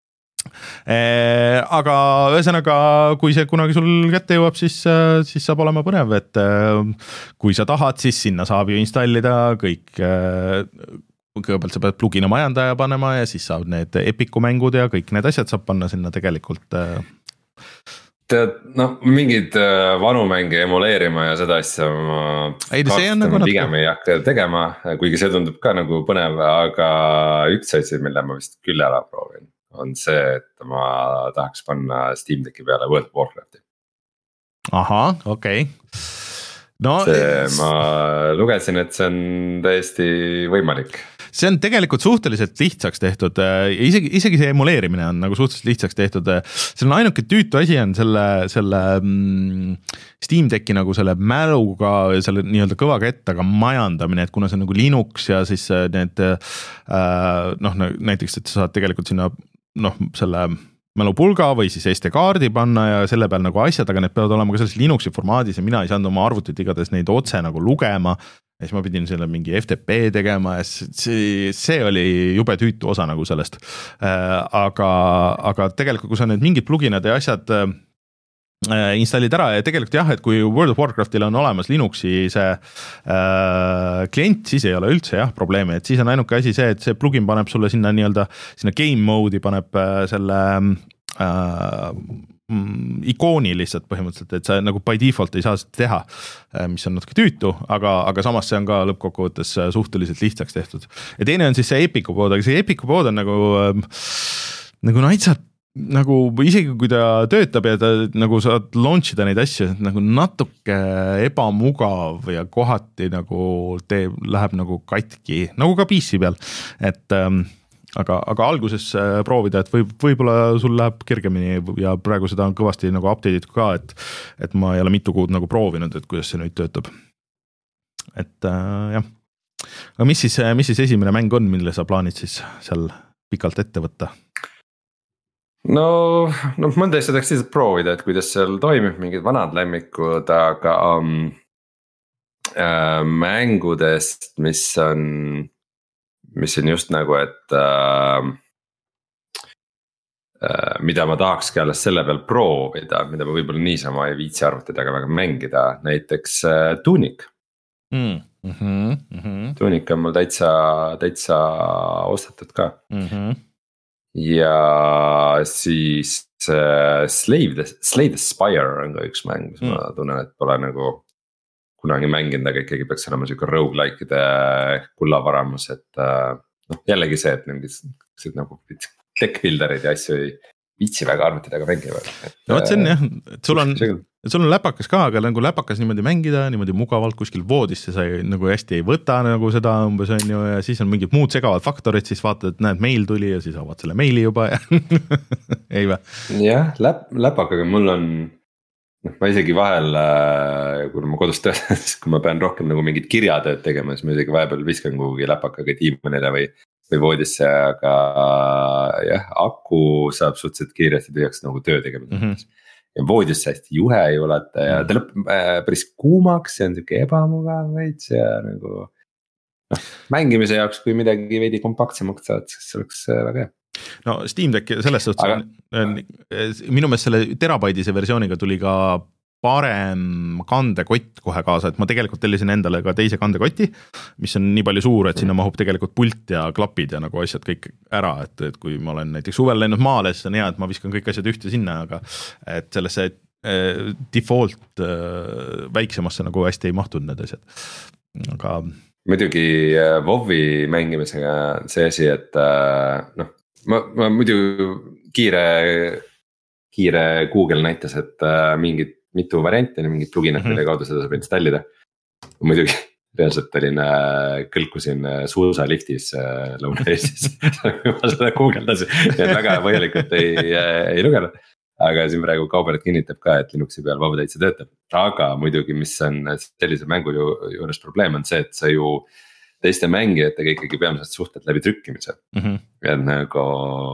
Aga ühesõnaga, kui see kunagi sul kätte jõuab, siis, siis saab olema põnev, et kui sa tahad, siis sinna saab ju installida kõik, kõigepealt sa pead plugina majandaja panema ja siis saab need Epiku mängud ja kõik need asjad saab panna sinna tegelikult. tead, noh mingid vanu mänge emuleerima ja seda asja ma ei, nagu pigem ei hakka tegema, kuigi see tundub ka nagu põnev, aga üks asi, mille ma vist küll ära proovin, on see, et ma tahaks panna Steam Decki peale World of Warcrafti. Ahah, okei okay. No, see, ma lugesin, et see on täiesti võimalik. See on tegelikult suhteliselt lihtsaks tehtud, isegi, isegi see emuleerimine on nagu suhteliselt lihtsaks tehtud. See on ainuke tüütu asi on selle, selle mm, Steam Decki nagu selle mäluga, selle nii-öelda kõva kettaga majandamine, et kuna see on nagu Linux ja siis need äh, noh, näiteks, et sa saad tegelikult sinna noh, selle mälupulga või siis S D kaardi panna ja selle peal nagu asjad, aga need peavad olema ka selles Linuxi formaadis ja mina ei saanud oma arvutit igatahes neid otse nagu lugema. Ja siis ma pidin selle mingi F T P tegema ja see, see oli jube tüütu osa nagu sellest. Aga, aga tegelikult, kui sa need mingid pluginad ja asjad installid ära ja tegelikult jah, et kui World of Warcraftil on olemas Linuxi see äh, klient, siis ei ole üldse jah probleemi, et siis on ainuke asi see, et see plugin paneb sulle sinna nii-öelda sinna game mode'i paneb äh, selle äh, mm, ikooni lihtsalt põhimõtteliselt, et sa nagu by default ei saa seda teha, mis on natuke tüütu, aga, aga samas see on ka lõppkokkuvõttes suhteliselt lihtsaks tehtud. Ja teine on siis see Epiku pood, aga see Epiku pood on nagu äh, nagu naitsad nagu isegi kui ta töötab ja ta nagu saad launch ida neid asju, nagu natuke ebamugav ja kohati nagu teeb, läheb nagu katki, nagu ka P C peal, et ähm, aga, aga alguses proovida, et võib, võib-olla sul läheb kergemini ja praegu seda on kõvasti nagu update'id ka, et, et ma ei ole mitu kuud nagu proovinud, et kuidas see nüüd töötab. Et äh, jah, aga mis siis, mis siis esimene mäng on, mille sa plaanid siis seal pikalt ette võtta? No, no ma tõesti tahaks lihtsalt proovida, et kuidas seal toimib mingid vanad lemmikud, aga um, äh, mängudest, mis on, mis on just nagu, et äh, äh, mida ma tahakski alles selle peal proovida, mida ma võib-olla niisama ei viitsi arvutidaga väga mängida, näiteks äh, Tunic. Mm, mm-hmm, mm-hmm. Tunic on mul täitsa, täitsa ostetud ka. Mm-hmm. Ja siis äh, Slave the, Slave the Spire on ka üks mäng, mis mm. ma tunnen, et pole nagu kunagi mänginud, aga ikkagi peaks olema siuke roguelike'ide kullavaramus, et äh, noh, jällegi see, et mingid nagu tech builderid ja asju ei viitsi väga arvutidaga mängivad. No vot see on jah, et sul on, et sul on läpakas ka, aga nagu läpakas niimoodi mängida, niimoodi mugavalt kuskil voodisse sa ei, nagu hästi ei võta nagu seda umbes on ju, ja siis on mingid muud segavad faktorid, siis vaatad, et näed, meil tuli ja siis avad selle meili juba ja ei vä? Jah, läp, läpakaga mul on, noh ma isegi vahel, kui ma kodus töötan, siis kui ma pean rohkem nagu mingid kirjatööd tegema, siis ma isegi vahepeal viskan kuhugi läpakaga diivanile või või voodisse, aga jah, aku saab suhteliselt kiiresti tühjaks nagu töö tegemine mm-hmm. ja voodisse hästi juhe ei ulata ja ta lõpp äh, päris kuumaks, see on siuke ebamugav veits ja nagu noh, mängimise jaoks, kui midagi veidi kompaktsemaks saad, siis see oleks väga hea. No Steam Deck selles suhtes aga... on, minu meelest selle terabaidise versiooniga tuli ka parem kandekott kohe kaasa, et ma tegelikult tellisin endale ka teise kandekoti, mis on nii palju suur, et sinna mahub tegelikult pult ja klapid ja nagu asjad kõik ära, et, et kui ma olen näiteks suvel läinud maale, siis on hea, et ma viskan kõik asjad ühte sinna, aga et sellesse äh, default äh, väiksemasse nagu hästi ei mahtunud need asjad, aga muidugi äh, WoWi mängimisega see asi, et äh, noh, ma, ma muidu kiire, kiire Google näitas, et äh, mingid mitu varianti, mingid pluginad, mille kaudu seda saab installida. Muidugi reaalselt olin, kõlkusin suusaliftis Lõuna-Eestis, ma seda guugeldasin, nii et väga põhjalikult ei, ei lugenud. Aga siin praegu Kaubelet kinnitab ka, et Linuxi peal vaba täitsa töötab. Aga muidugi, mis on sellise mängu ju, juures probleem on see, et sa ju teiste mängijatega ikkagi peamiselt suhted läbi trükkimise mm-hmm. ja nagu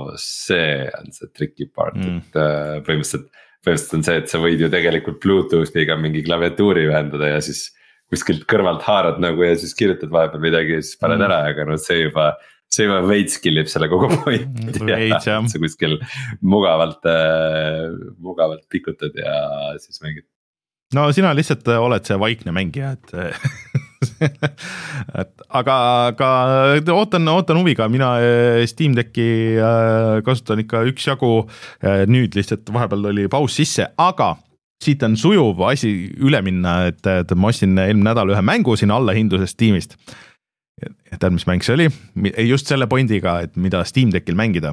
see on see tricky part mm., et põhimõtteliselt põhimõtteliselt on see, et sa võid ju tegelikult Bluetoothiga mingi klaviatuuri ühendada ja siis kuskilt kõrvalt haarad nagu ja siis kirjutad vahepeal midagi ja siis paned ära, aga no see juba, see juba veits killib selle kogu point ja sa kuskil mugavalt, äh, mugavalt pikutad ja siis mängid. No sina lihtsalt oled see vaikne mängija, et et aga, aga ootan, ootan huviga, mina Steam Decki kasutan ikka üksjagu, nüüd lihtsalt vahepeal oli paus sisse, aga siit on sujuv asi üle minna, et, et ma ostsin eelmine nädal ühe mängu siin allahindlusest Steamist. Tead, mis mäng see oli? Just selle pointiga, et mida Steam Deckil mängida.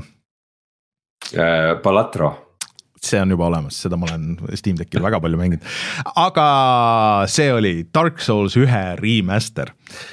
Balatro. See on juba olemas, seda ma olen Steam Deckil väga palju mänginud. Aga see oli Dark Souls ühe remaster.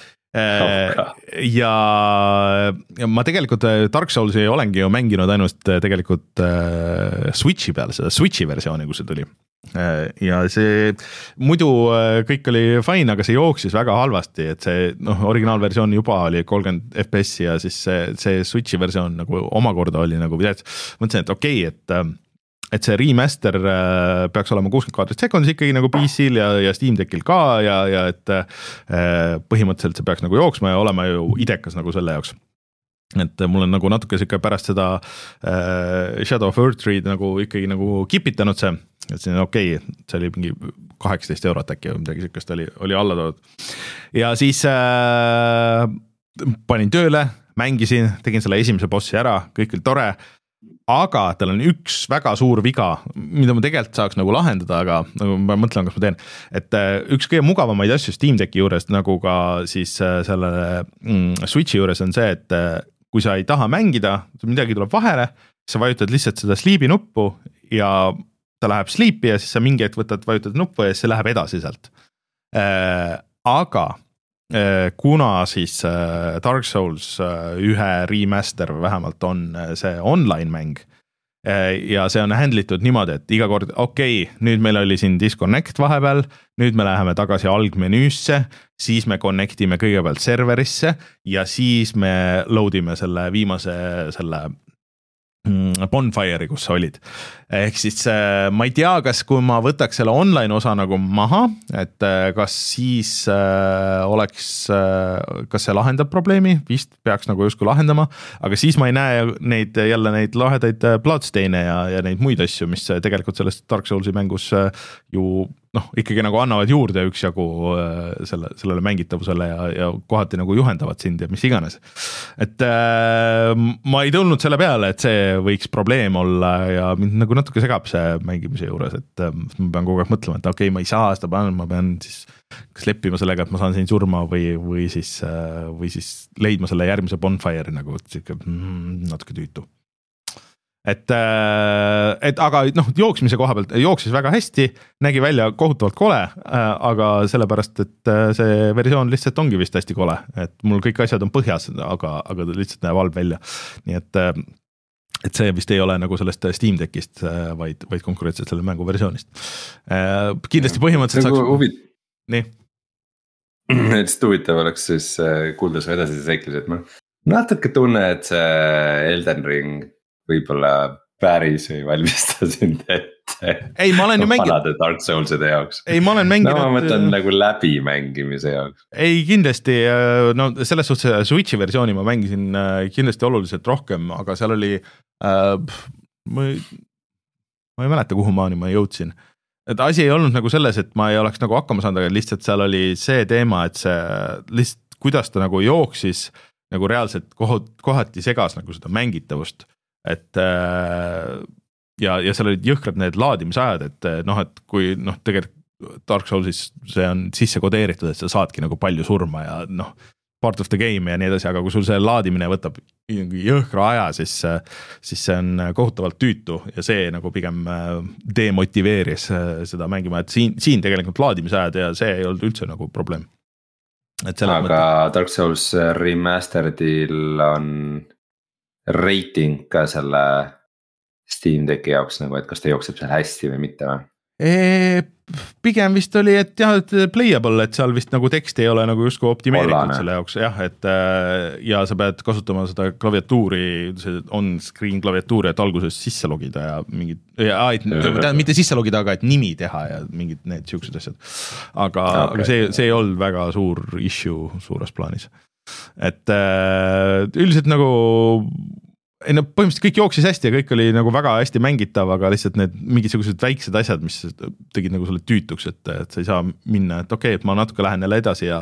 Oh, ja, ja ma tegelikult Dark Soulsi olengi ju mänginud ainult tegelikult Switchi peal, seda Switchi versiooni, kus see tuli. Ja see muidu kõik oli fine, aga see jooksis väga halvasti, et see noh, originaalversioon juba oli kolmkümmend F P S ja siis see, see Switchi versioon nagu omakorda oli nagu pidet. Mõtlesin, et okei, okay, et et see remaster peaks olema kuuskümmend kaadrit sekundis ikkagi nagu P C-l ja, ja Steam Deckil ka ja, ja et põhimõtteliselt see peaks nagu jooksma ja olema ju idekas nagu selle jaoks. Et mul on nagu natuke siuke pärast seda Shadow of Earthreed nagu ikkagi nagu kipitanud see, et see on okei, okay, see oli mingi kaheksateist eurot äkki või midagi siukest oli, oli alla toodud. Ja siis äh, panin tööle, mängisin, tegin selle esimese bossi ära, kõik oli tore. Aga tal on üks väga suur viga, mida ma tegelikult saaks nagu lahendada, aga nagu ma mõtlen, kas ma teen, et üks kõige mugavamaid asju Steam Decki juures, nagu ka siis selle mm, Switchi juures on see, et kui sa ei taha mängida, midagi tuleb vahele, sa vajutad lihtsalt seda sleepi nuppu ja ta läheb sleepi ja siis sa mingi hetk võtad, vajutad nuppu ja siis see läheb edasi sealt. Aga kuna siis Dark Souls ühe remaster vähemalt on see online mäng ja see on handlitud niimoodi, et iga kord, okei, okay, nüüd meil oli siin disconnect vahepeal, nüüd me läheme tagasi algmenüüsse, siis me connectime kõigepealt serverisse ja siis me loadime selle viimase selle Bonfire'i, kus sa olid. Ehk siis ma ei tea, kas kui ma võtaks selle online osa nagu maha, et kas siis oleks, kas see lahendab probleemi, vist peaks nagu justkui lahendama, aga siis ma ei näe neid jälle neid lahedaid Bloodstain'e ja, ja neid muid asju, mis tegelikult sellest Dark Soulsi mängus ju noh, ikkagi nagu annavad juurde üksjagu selle, sellele mängitavusele ja, ja kohati nagu juhendavad sind ja mis iganes. Et äh, ma ei tulnud selle peale, et see võiks probleem olla ja mind nagu natuke segab see mängimise juures, et äh, ma pean kogu aeg mõtlema, et okei, okay, ma ei saa seda panna, ma pean siis kas leppima sellega, et ma saan siin surma või, või, siis, äh, või siis leidma selle järgmise bonfire'i nagu mm, natuke tüütu. Et, et aga noh, jooksmise koha pealt jooksis väga hästi, nägi välja kohutavalt kole, aga sellepärast, et see versioon lihtsalt ongi vist hästi kole, et mul kõik asjad on põhjas, aga, aga ta lihtsalt näeb halb välja. Nii et, et see vist ei ole nagu sellest Steam Deckist, vaid, vaid konkureeriselt selle mängu versioonist. Kindlasti põhimõtteliselt nagu saaks... Huvit... Nii. Et huvitav oleks siis kuulda su edasise seiklusi, et ma natuke tunne, et see Elden Ring võib-olla päris ei valmista sind ette. Ei, ma olen ju mänginud. Panade Dark Soulside jaoks. Ei, ma olen mänginud. No ma mõtlen nagu läbi mängimise jaoks. Ei, kindlasti, no selles suhtes Switchi versiooni ma mängisin kindlasti oluliselt rohkem, aga seal oli, äh, ma, ei, ma ei mäleta, kuhu maani ma jõudsin. Et asi ei olnud nagu selles, et ma ei oleks nagu hakkama saanud, aga lihtsalt seal oli see teema, et see lihtsalt, kuidas ta nagu jooksis, nagu reaalselt kohati segas nagu seda mängitavust. Et ja, ja seal olid jõhkrad need laadimisajad, et noh, et kui noh, tegelikult Dark Soulsis see on sisse kodeeritud, et sa saadki nagu palju surma ja noh, part of the game ja nii edasi, aga kui sul see laadimine võtab jõhkra aja, siis, siis see on kohutavalt tüütu ja see nagu pigem demotiveeris seda mängima, et siin, siin tegelikult laadimisajad ja see ei olnud üldse nagu probleem. Et aga mõtte... Dark Souls Remasteredil on rating ka selle Steam Decki jaoks nagu, et kas ta jookseb seal hästi või mitte või? E, pigem vist oli, et jah, et playable, et seal vist nagu tekst ei ole nagu justkui optimeeritud Ollane. Selle jaoks, jah, et ja sa pead kasutama seda klaviatuuri, see on-screen klaviatuuri, et alguses sisse logida ja mingid, ja, et, mitte sisse logida, aga et nimi teha ja mingid need siuksed asjad. Aga, okay. aga see, see ei olnud väga suur issue suures plaanis. Et üldiselt nagu ei no põhimõtteliselt kõik jooksis hästi ja kõik oli nagu väga hästi mängitav, aga lihtsalt need mingisugused väiksed asjad, mis tegid nagu sulle tüütuks, et, et sa ei saa minna, et okei okay,, et ma natuke lähen jälle edasi ja,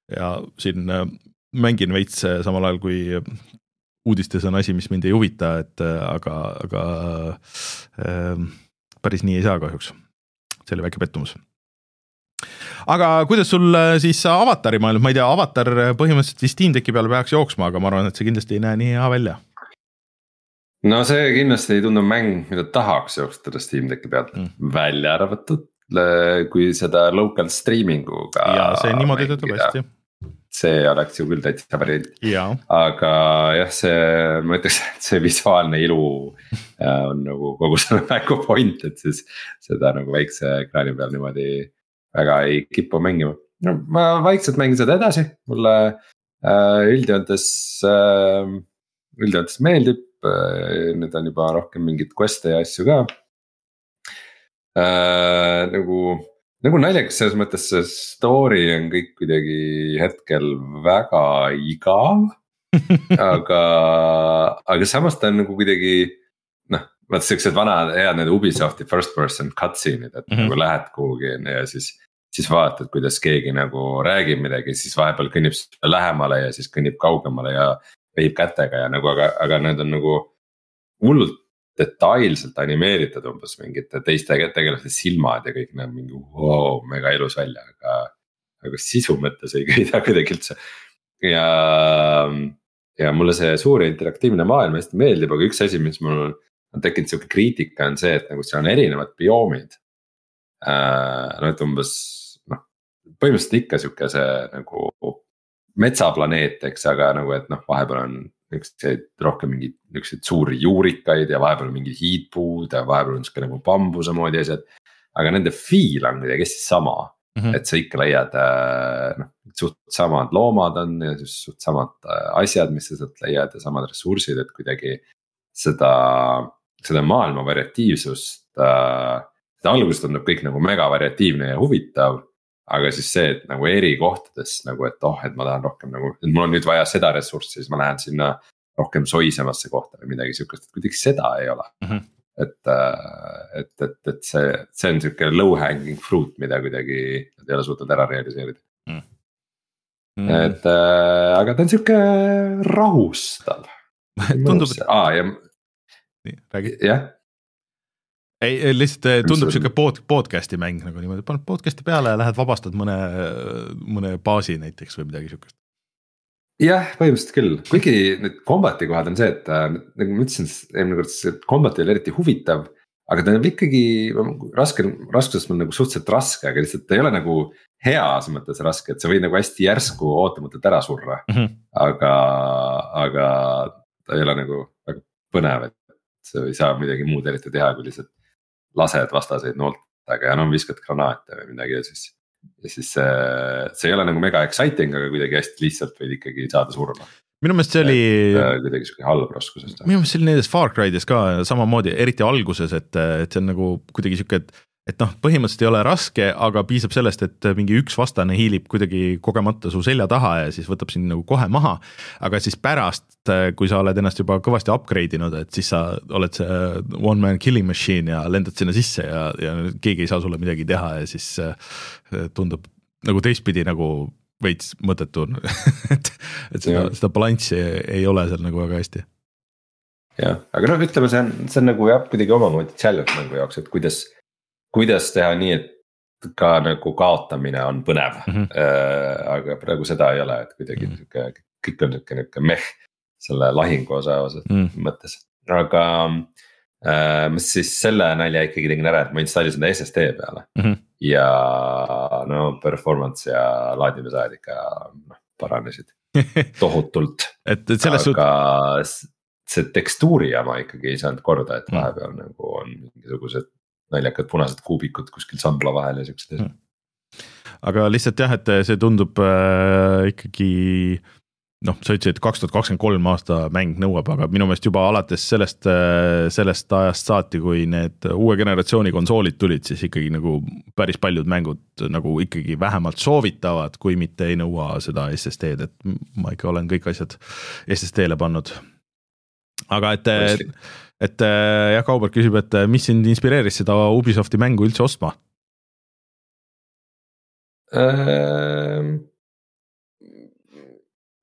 ja siin mängin veits samal ajal, kui uudistes on asi, mis mind ei huvita, et aga, aga äh, päris nii ei saa kahjuks. See oli väike pettumus. Aga kuidas sul siis Avatari maailm, ma ei tea, Avatar põhimõtteliselt vist Steam Decki peal peaks jooksma, aga ma arvan, et see kindlasti ei näe nii hea välja. No see kindlasti ei tundu mäng, mida tahaks jooksutada Steam Decki pealt mm. välja arvatud, kui seda local streaminguga. Ja see niimoodi töötab hästi. See oleks ju küll täitsa variant. Aga jah, see, ma ütleks, et see visuaalne ilu on nagu kogu selle mängu point, et siis seda nagu väikse ekraani peal niimoodi väga ei kipu mängima. No, ma vaikselt mängin seda edasi, mulle äh, üldjoontes, äh, üldjoontes meeldib, äh, nüüd on juba rohkem mingit queste ja asju ka. Äh, nagu, nagu naljakas selles mõttes see story on kõik kuidagi hetkel väga igav, aga, aga samas ta on nagu kuidagi, noh, vaat sellised vanad head need Ubisofti first person cutscene'id, et mm-hmm. nagu lähed kuhugi ja siis siis vaatad, kuidas keegi nagu räägib midagi, siis vahepeal kõnnib lähemale ja siis kõnnib kaugemale ja veib kätega ja nagu, aga, aga need on nagu hullult detailselt animeeritud umbes mingite teiste tegelaste silmad ja kõik näeb mingi wow, mega ilus välja, aga, aga sisu mõttes ei köida kuidagi üldse. Ja, ja mulle see suur interaktiivne maailm hästi meeldib, aga üks asi, mis mul on tekkinud siuke kriitika on see, et nagu seal on erinevad bioomid. Uh, no et umbes noh, põhimõtteliselt ikka siuke see nagu metsaplaneet, eks, aga nagu, et noh, vahepeal on niisuguseid rohkem mingi niisuguseid suuri juurikaid ja vahepeal on mingi hiidpuud ja vahepeal on siuke nagu bambuse moodi asjad. Aga nende feel on kuidagi hästi sama, mm-hmm. et sa ikka leiad noh, suht samad loomad on ja siis suht samad asjad, mis sa sealt leiad ja samad ressursid, et kuidagi seda, seda maailma variatiivsust äh, alguses tundub kõik nagu mega variatiivne ja huvitav, aga siis see, et nagu eri kohtades nagu, et oh, et ma tahan rohkem nagu, et mul on nüüd vaja seda ressurssi, siis ma lähen sinna rohkem soisemasse kohta või midagi sihukest, et kuidagi seda ei ole. Mm-hmm. Et, et, et, et see, see on sihuke low hanging fruit, mida kuidagi ei ole suutnud ära realiseerida. Mm-hmm. Et äh, aga ta on sihuke rahustav. Tundub, et... Aa, ja... Nii, räägi. Jah. Ei, lihtsalt tundub siuke pod, podcasti mäng nagu niimoodi, paned podcasti peale ja lähed vabastad mõne, mõne baasi näiteks või midagi siukest. Jah, põhimõtteliselt küll, kuigi need kombati kohad on see, et nagu ma ütlesin, eelmine kord, et kombat ei ole eriti huvitav, aga ta on ikkagi raske, raskusest on nagu suhteliselt raske, aga lihtsalt ta ei ole nagu heas mõttes raske, et sa võid nagu hästi järsku ootamatult ära surra, mm-hmm. aga, aga ta ei ole nagu väga põnev, et sa ei saa midagi muud eriti teha, kui lihtsalt lased vastaseid nooltega ja no viskad granaate või midagi ja siis, ja siis see, see ei ole nagu mega exciting, aga kuidagi hästi lihtsalt võid ikkagi saada surma. Minu meelest see oli et, kuidagi siuke halb raskusest. Minu meelest see oli nendes Far Cry'des ka samamoodi, eriti alguses, et, et see on nagu kuidagi siuke, et et noh, põhimõtteliselt ei ole raske, aga piisab sellest, et mingi üks vastane hiilib kuidagi kogemata su selja taha ja siis võtab sind nagu kohe maha. Aga siis pärast, kui sa oled ennast juba kõvasti upgrade inud, et siis sa oled see one man killing machine ja lendad sinna sisse ja, ja keegi ei saa sulle midagi teha ja siis tundub nagu teistpidi nagu veits mõttetu, et, et seda, seda balanssi ei ole seal nagu väga hästi. Jah, aga noh, ütleme, see on, see on nagu jah, kuidagi omamoodi challenge nagu jaoks, et kuidas kuidas teha nii, et ka nagu kaotamine on põnev, mm-hmm. äh, aga praegu seda ei ole, et kuidagi mm-hmm. kõik on niisugune meh selle lahingu osa osas mm-hmm. mõttes. Aga äh, ma siis selle nalja ikkagi tegin ära, et ma installisin seda S S D peale mm-hmm. ja no performance ja laadimisajad ikka no, paranesid tohutult. et, et selles aga sut... see tekstuuri jama ikkagi ei saanud korda, et vahepeal mm-hmm. nagu on mingisugused naljakad punased kuubikud kuskil sambla vahel ja siuksed asjad. Aga lihtsalt jah, et see tundub äh, ikkagi, noh, sa ütlesid, et kaks tuhat kakskümmend kolm aasta mäng nõuab, aga minu meelest juba alates sellest, äh, sellest ajast saati, kui need uue generatsiooni konsoolid tulid, siis ikkagi nagu päris paljud mängud nagu ikkagi vähemalt soovitavad, kui mitte ei nõua seda S S D-d, et ma ikka olen kõik asjad S S D-le pannud. Aga et... Võisli. Et jah, Kaubert küsib, et mis sind inspireeris seda Ubisofti mängu üldse ostma? Äh,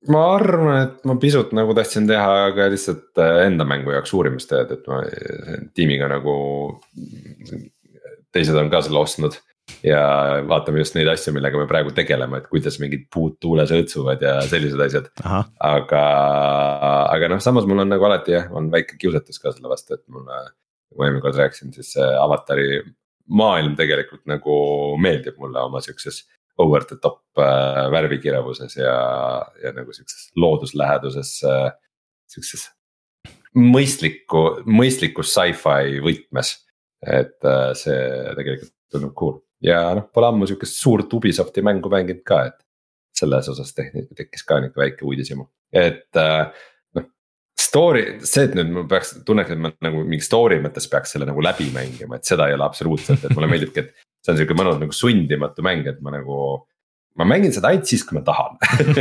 ma arvan, et ma pisut nagu tahtsin teha, aga lihtsalt enda mängu jaoks uurimustööd, et ma tiimiga nagu. Teised on ka selle ostnud ja vaatame just neid asju, millega me praegu tegeleme, et kuidas mingid puud tuules õõtsuvad ja sellised asjad. Aha. Aga, aga noh, samas mul on nagu alati jah, on väike kiusatus ka selle vastu, et mulle. Kui ma eelmine kord rääkisin, siis avatari maailm tegelikult nagu meeldib mulle oma siukses over the top äh, värvikirevuses ja, ja nagu siukses loodusläheduses äh, siukses mõistliku, mõistlikus sci-fi võtmes. Et äh, see tegelikult tundub cool ja noh, pole ammu siukest suurt Ubisofti mängu mänginud ka, et selles osas tehni, tekkis ka niisugune väike uudishimu, et äh, noh. Story, see, et nüüd ma peaks tunneks, et ma nagu mingi story mõttes peaks selle nagu läbi mängima, et seda ei ole absoluutselt, et mulle meeldibki, et see on siuke mõnus nagu sundimatu mäng, et ma nagu. Ma mängin seda ainult siis, kui ma tahan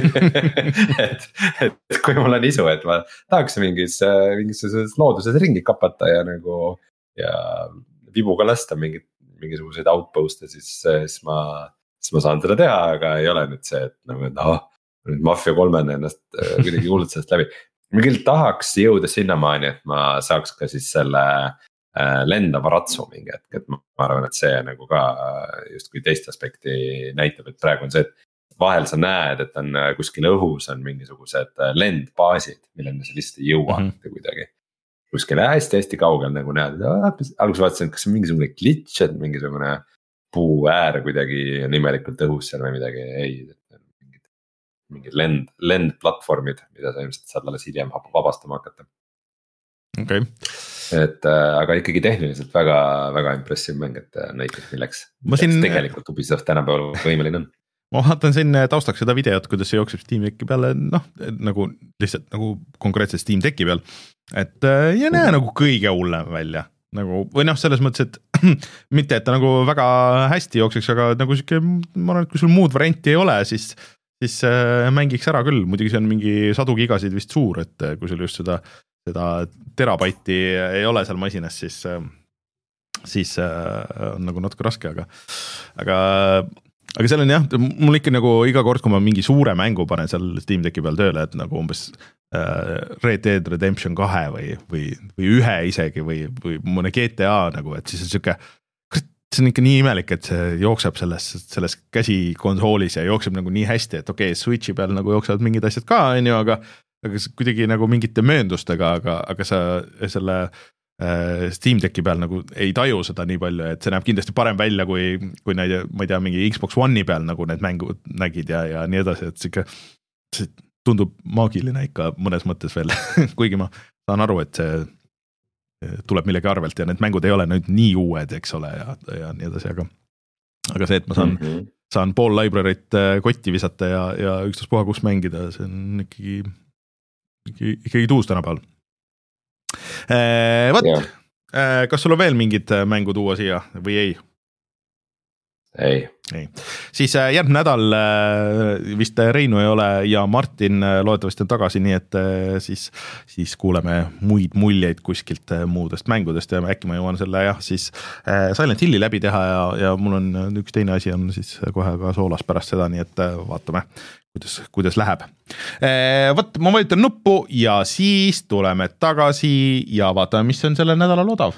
et, et kui mul on isu, et ma tahaks mingis, mingisuguses looduses ringi kapata ja nagu. Ja vibuga lasta mingit, mingisuguseid outpost'e, siis, siis ma, siis ma saan seda teha, aga ei ole nüüd see, et nagu, et ah, nüüd Mafia kolmene ennast kuidagi hullult sellest läbi. Ma küll tahaks jõuda sinnamaani, et ma saaks ka siis selle äh, lendava ratsu mingi hetk, et ma arvan, et see nagu ka just kui teist aspekti näitab, et praegu on see, et vahel sa näed, et on kuskil õhus on mingisugused lendbaasid, milleni sa lihtsalt ei jõua mm -hmm. kuidagi. Kuskil hästi-hästi kaugel nagu näed, alguses vaatasin, et kas on mingisugune glitch, et mingisugune puu äär kuidagi nimelikult õhus seal või midagi, ei, mingid, mingid lend, lendplatvormid, mida sa ilmselt saad alles hiljem vabastama hakata. Okay. Et äh, aga ikkagi tehniliselt väga, väga impressive mäng, et näitab milleks siin... tegelikult Ubisoft tänapäeval võimeline on. Ma vaatan siin taustaks seda videot, kuidas see jookseb Steam Decki peale, noh, nagu lihtsalt nagu konkreetselt Steam Decki peal. Et ja näe nagu kõige hullem välja nagu, või noh, selles mõttes, et mitte, et ta nagu väga hästi jookseks, aga nagu siuke, ma arvan, et kui sul muud varianti ei ole, siis, siis mängiks ära küll, muidugi see on mingi sadu gigasid vist suur, et kui sul just seda, seda terabaiti ei ole seal masinas, siis, siis on nagu natuke raske, aga, aga aga seal on jah, mul ikka nagu iga kord, kui ma mingi suure mängu panen seal Steam Decki peal tööle, et nagu umbes Red Dead Redemption kahe või, või, või ühe isegi või, või mõne G T A nagu, et siis on siuke, see on ikka nii imelik, et see jookseb selles, selles käsikonsoolis ja jookseb nagu nii hästi, et okei okay,, Switchi peal nagu jooksevad mingid asjad ka, on ju, aga, aga kuidagi nagu mingite mööndustega, aga, aga sa selle äh, Steam Decki peal nagu ei taju seda nii palju, et see näeb kindlasti parem välja, kui, kui neid, ma ei tea, mingi Xbox One'i peal nagu need mängud nägid ja, ja nii edasi, et siuke, see tundub maagiline ikka mõnes mõttes veel, kuigi ma saan aru, et see tuleb millegi arvelt ja need mängud ei ole nüüd nii uued, eks ole, ja, ja nii edasi, aga, aga see, et ma saan, mm -hmm. saan pool library't kotti visata ja, ja ükstaspuha kus mängida, see on ikkagi, ikkagi, ikkagi tuus tänapäeval. Eh, võt, yeah. Kas sul on veel mingid mängu tuua siia või ei? Ei. ei. Siis järgmine nädal vist Reinu ei ole ja Martin loodetavasti on tagasi, nii et siis, siis kuuleme muid muljeid kuskilt muudest mängudest ja äkki ma jõuan selle jah, siis Silent Hilli läbi teha ja, ja mul on üks teine asi on siis kohe ka soolas pärast seda, nii et vaatame, kuidas, kuidas läheb. Võt, ma vajutan nuppu ja siis tuleme tagasi ja vaatame, mis on selle nädalal odav.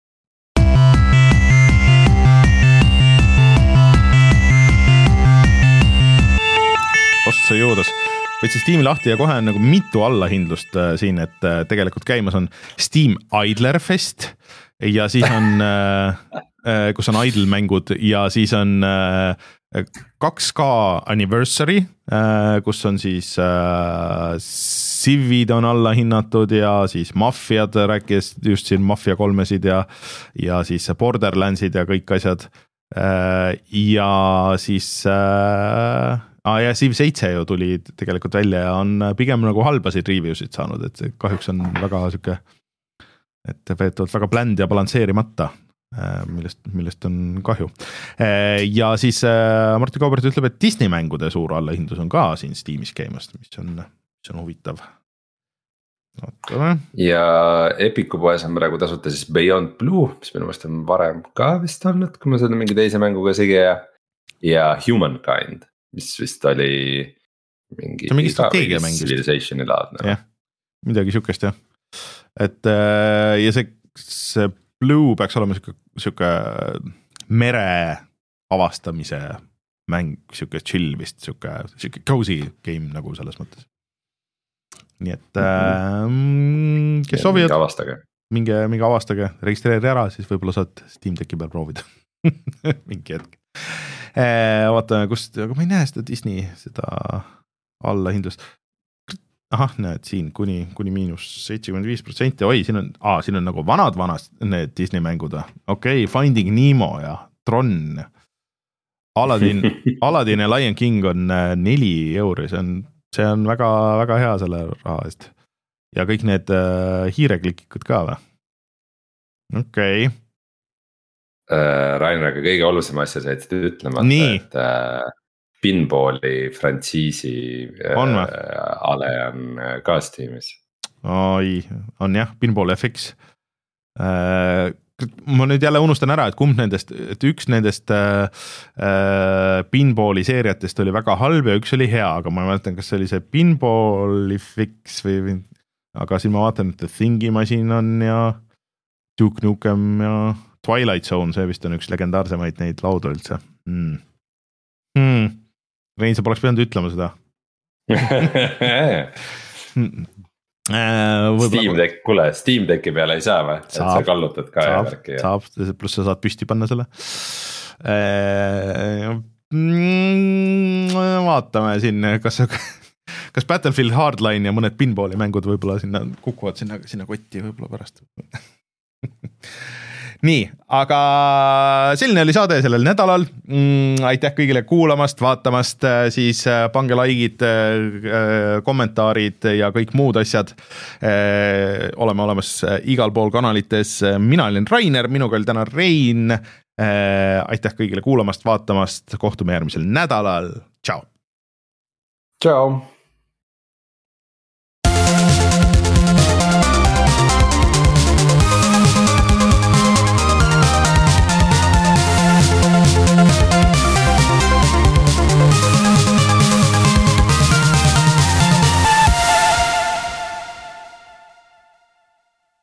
Ostsa jõudas. Võtsin Steam'i lahti ja kohe on nagu mitu allahindlust äh, siin, et äh, tegelikult käimas on Steam Idler Fest ja siis on, äh, äh, kus on idle mängud ja siis on äh, kaks K Anniversary, äh, kus on siis äh, Civid on alla hinnatud ja siis Mafiad, rääkis just siin Mafia kolmesid ja, ja siis Borderlandsid ja kõik asjad äh, ja siis äh, Ah, ja Civ seitse ju tuli tegelikult välja ja on pigem nagu halbasid review'sid saanud, et kahjuks on väga siuke, et veetavad väga bland ja balansseerimata, millest, millest on kahju. Ja siis Martin Kaubert ütleb, et Disney mängude suur allahindlus on ka siin Steamis käimast, mis on, mis on huvitav. Ootame. Ja Epiku poes on praegu tasuta siis Beyond Blue, mis minu meelest on varem ka vist olnud, kui ma seda mingi teise mänguga sigi ja, ja Humankind, mis vist oli mingi, see on mingi strateegia mängist. Civilizationi laadne. jah, midagi sihukest jah. Et ja see, see Blue peaks olema sihuke, sihuke mere avastamise mäng, sihuke chill vist, sihuke, sihuke cozy game nagu selles mõttes. Nii et mm-hmm. kes soovivad, minge, minge avastage, registreeri ära, siis võib-olla saad Steam Decki peal proovida mingi hetk. Vaatame, kust, aga ma ei näe seda Disney, seda allahindlust. Ahah, näed siin kuni, kuni miinus seitsekümmend viis protsenti, oi, siin on, aa, siin on nagu vanad vanast need Disney mängud. Okei, okay, Finding Nemo ja Tron. Aladdin, Aladdin ja Lion King on neli euri, see on, see on väga, väga hea selle raha eest. Ja kõik need uh, hiireklikikud ka või? Okei. Okay. Uh, Rainer, aga kõige olulisem asja said ütlemata, et uh, Pinballi frantsiisi on uh, ale on ka Steamis. Oi, on jah, Pinball F X. Uh, ma nüüd jälle unustan ära, et kumb nendest, et üks nendest uh, uh, Pinballi seeriatest oli väga halb ja üks oli hea, aga ma mäletan, kas see oli see Pinball F X või, aga siin ma vaatan, et The Thingy Machine on ja Duke Nukem ja Twilight Zone, see vist on üks legendaarsemaid neid laudu üldse. Hmm. Hmm. Rein, sa poleks pidanud ütlema seda. hmm. äh, Steam Deck, kuule, Steam Decki peale ei saa või? Et sa kallutad ka saab, ja saab, pluss sa saad püsti panna selle. Äh, mm, vaatame siin, kas, kas Battlefield Hardline ja mõned pinballi mängud võib-olla sinna kukuvad sinna, sinna kotti võib-olla pärast. Nii, aga selline oli saade sellel nädalal. Mm, aitäh kõigile kuulamast, vaatamast, siis pange likeid, kommentaarid ja kõik muud asjad. Oleme olemas igal pool kanalites. Mina olen Rainer, minuga oli täna Rein. Aitäh kõigile kuulamast, vaatamast, kohtume järgmisel nädalal. Ciao. Ciao.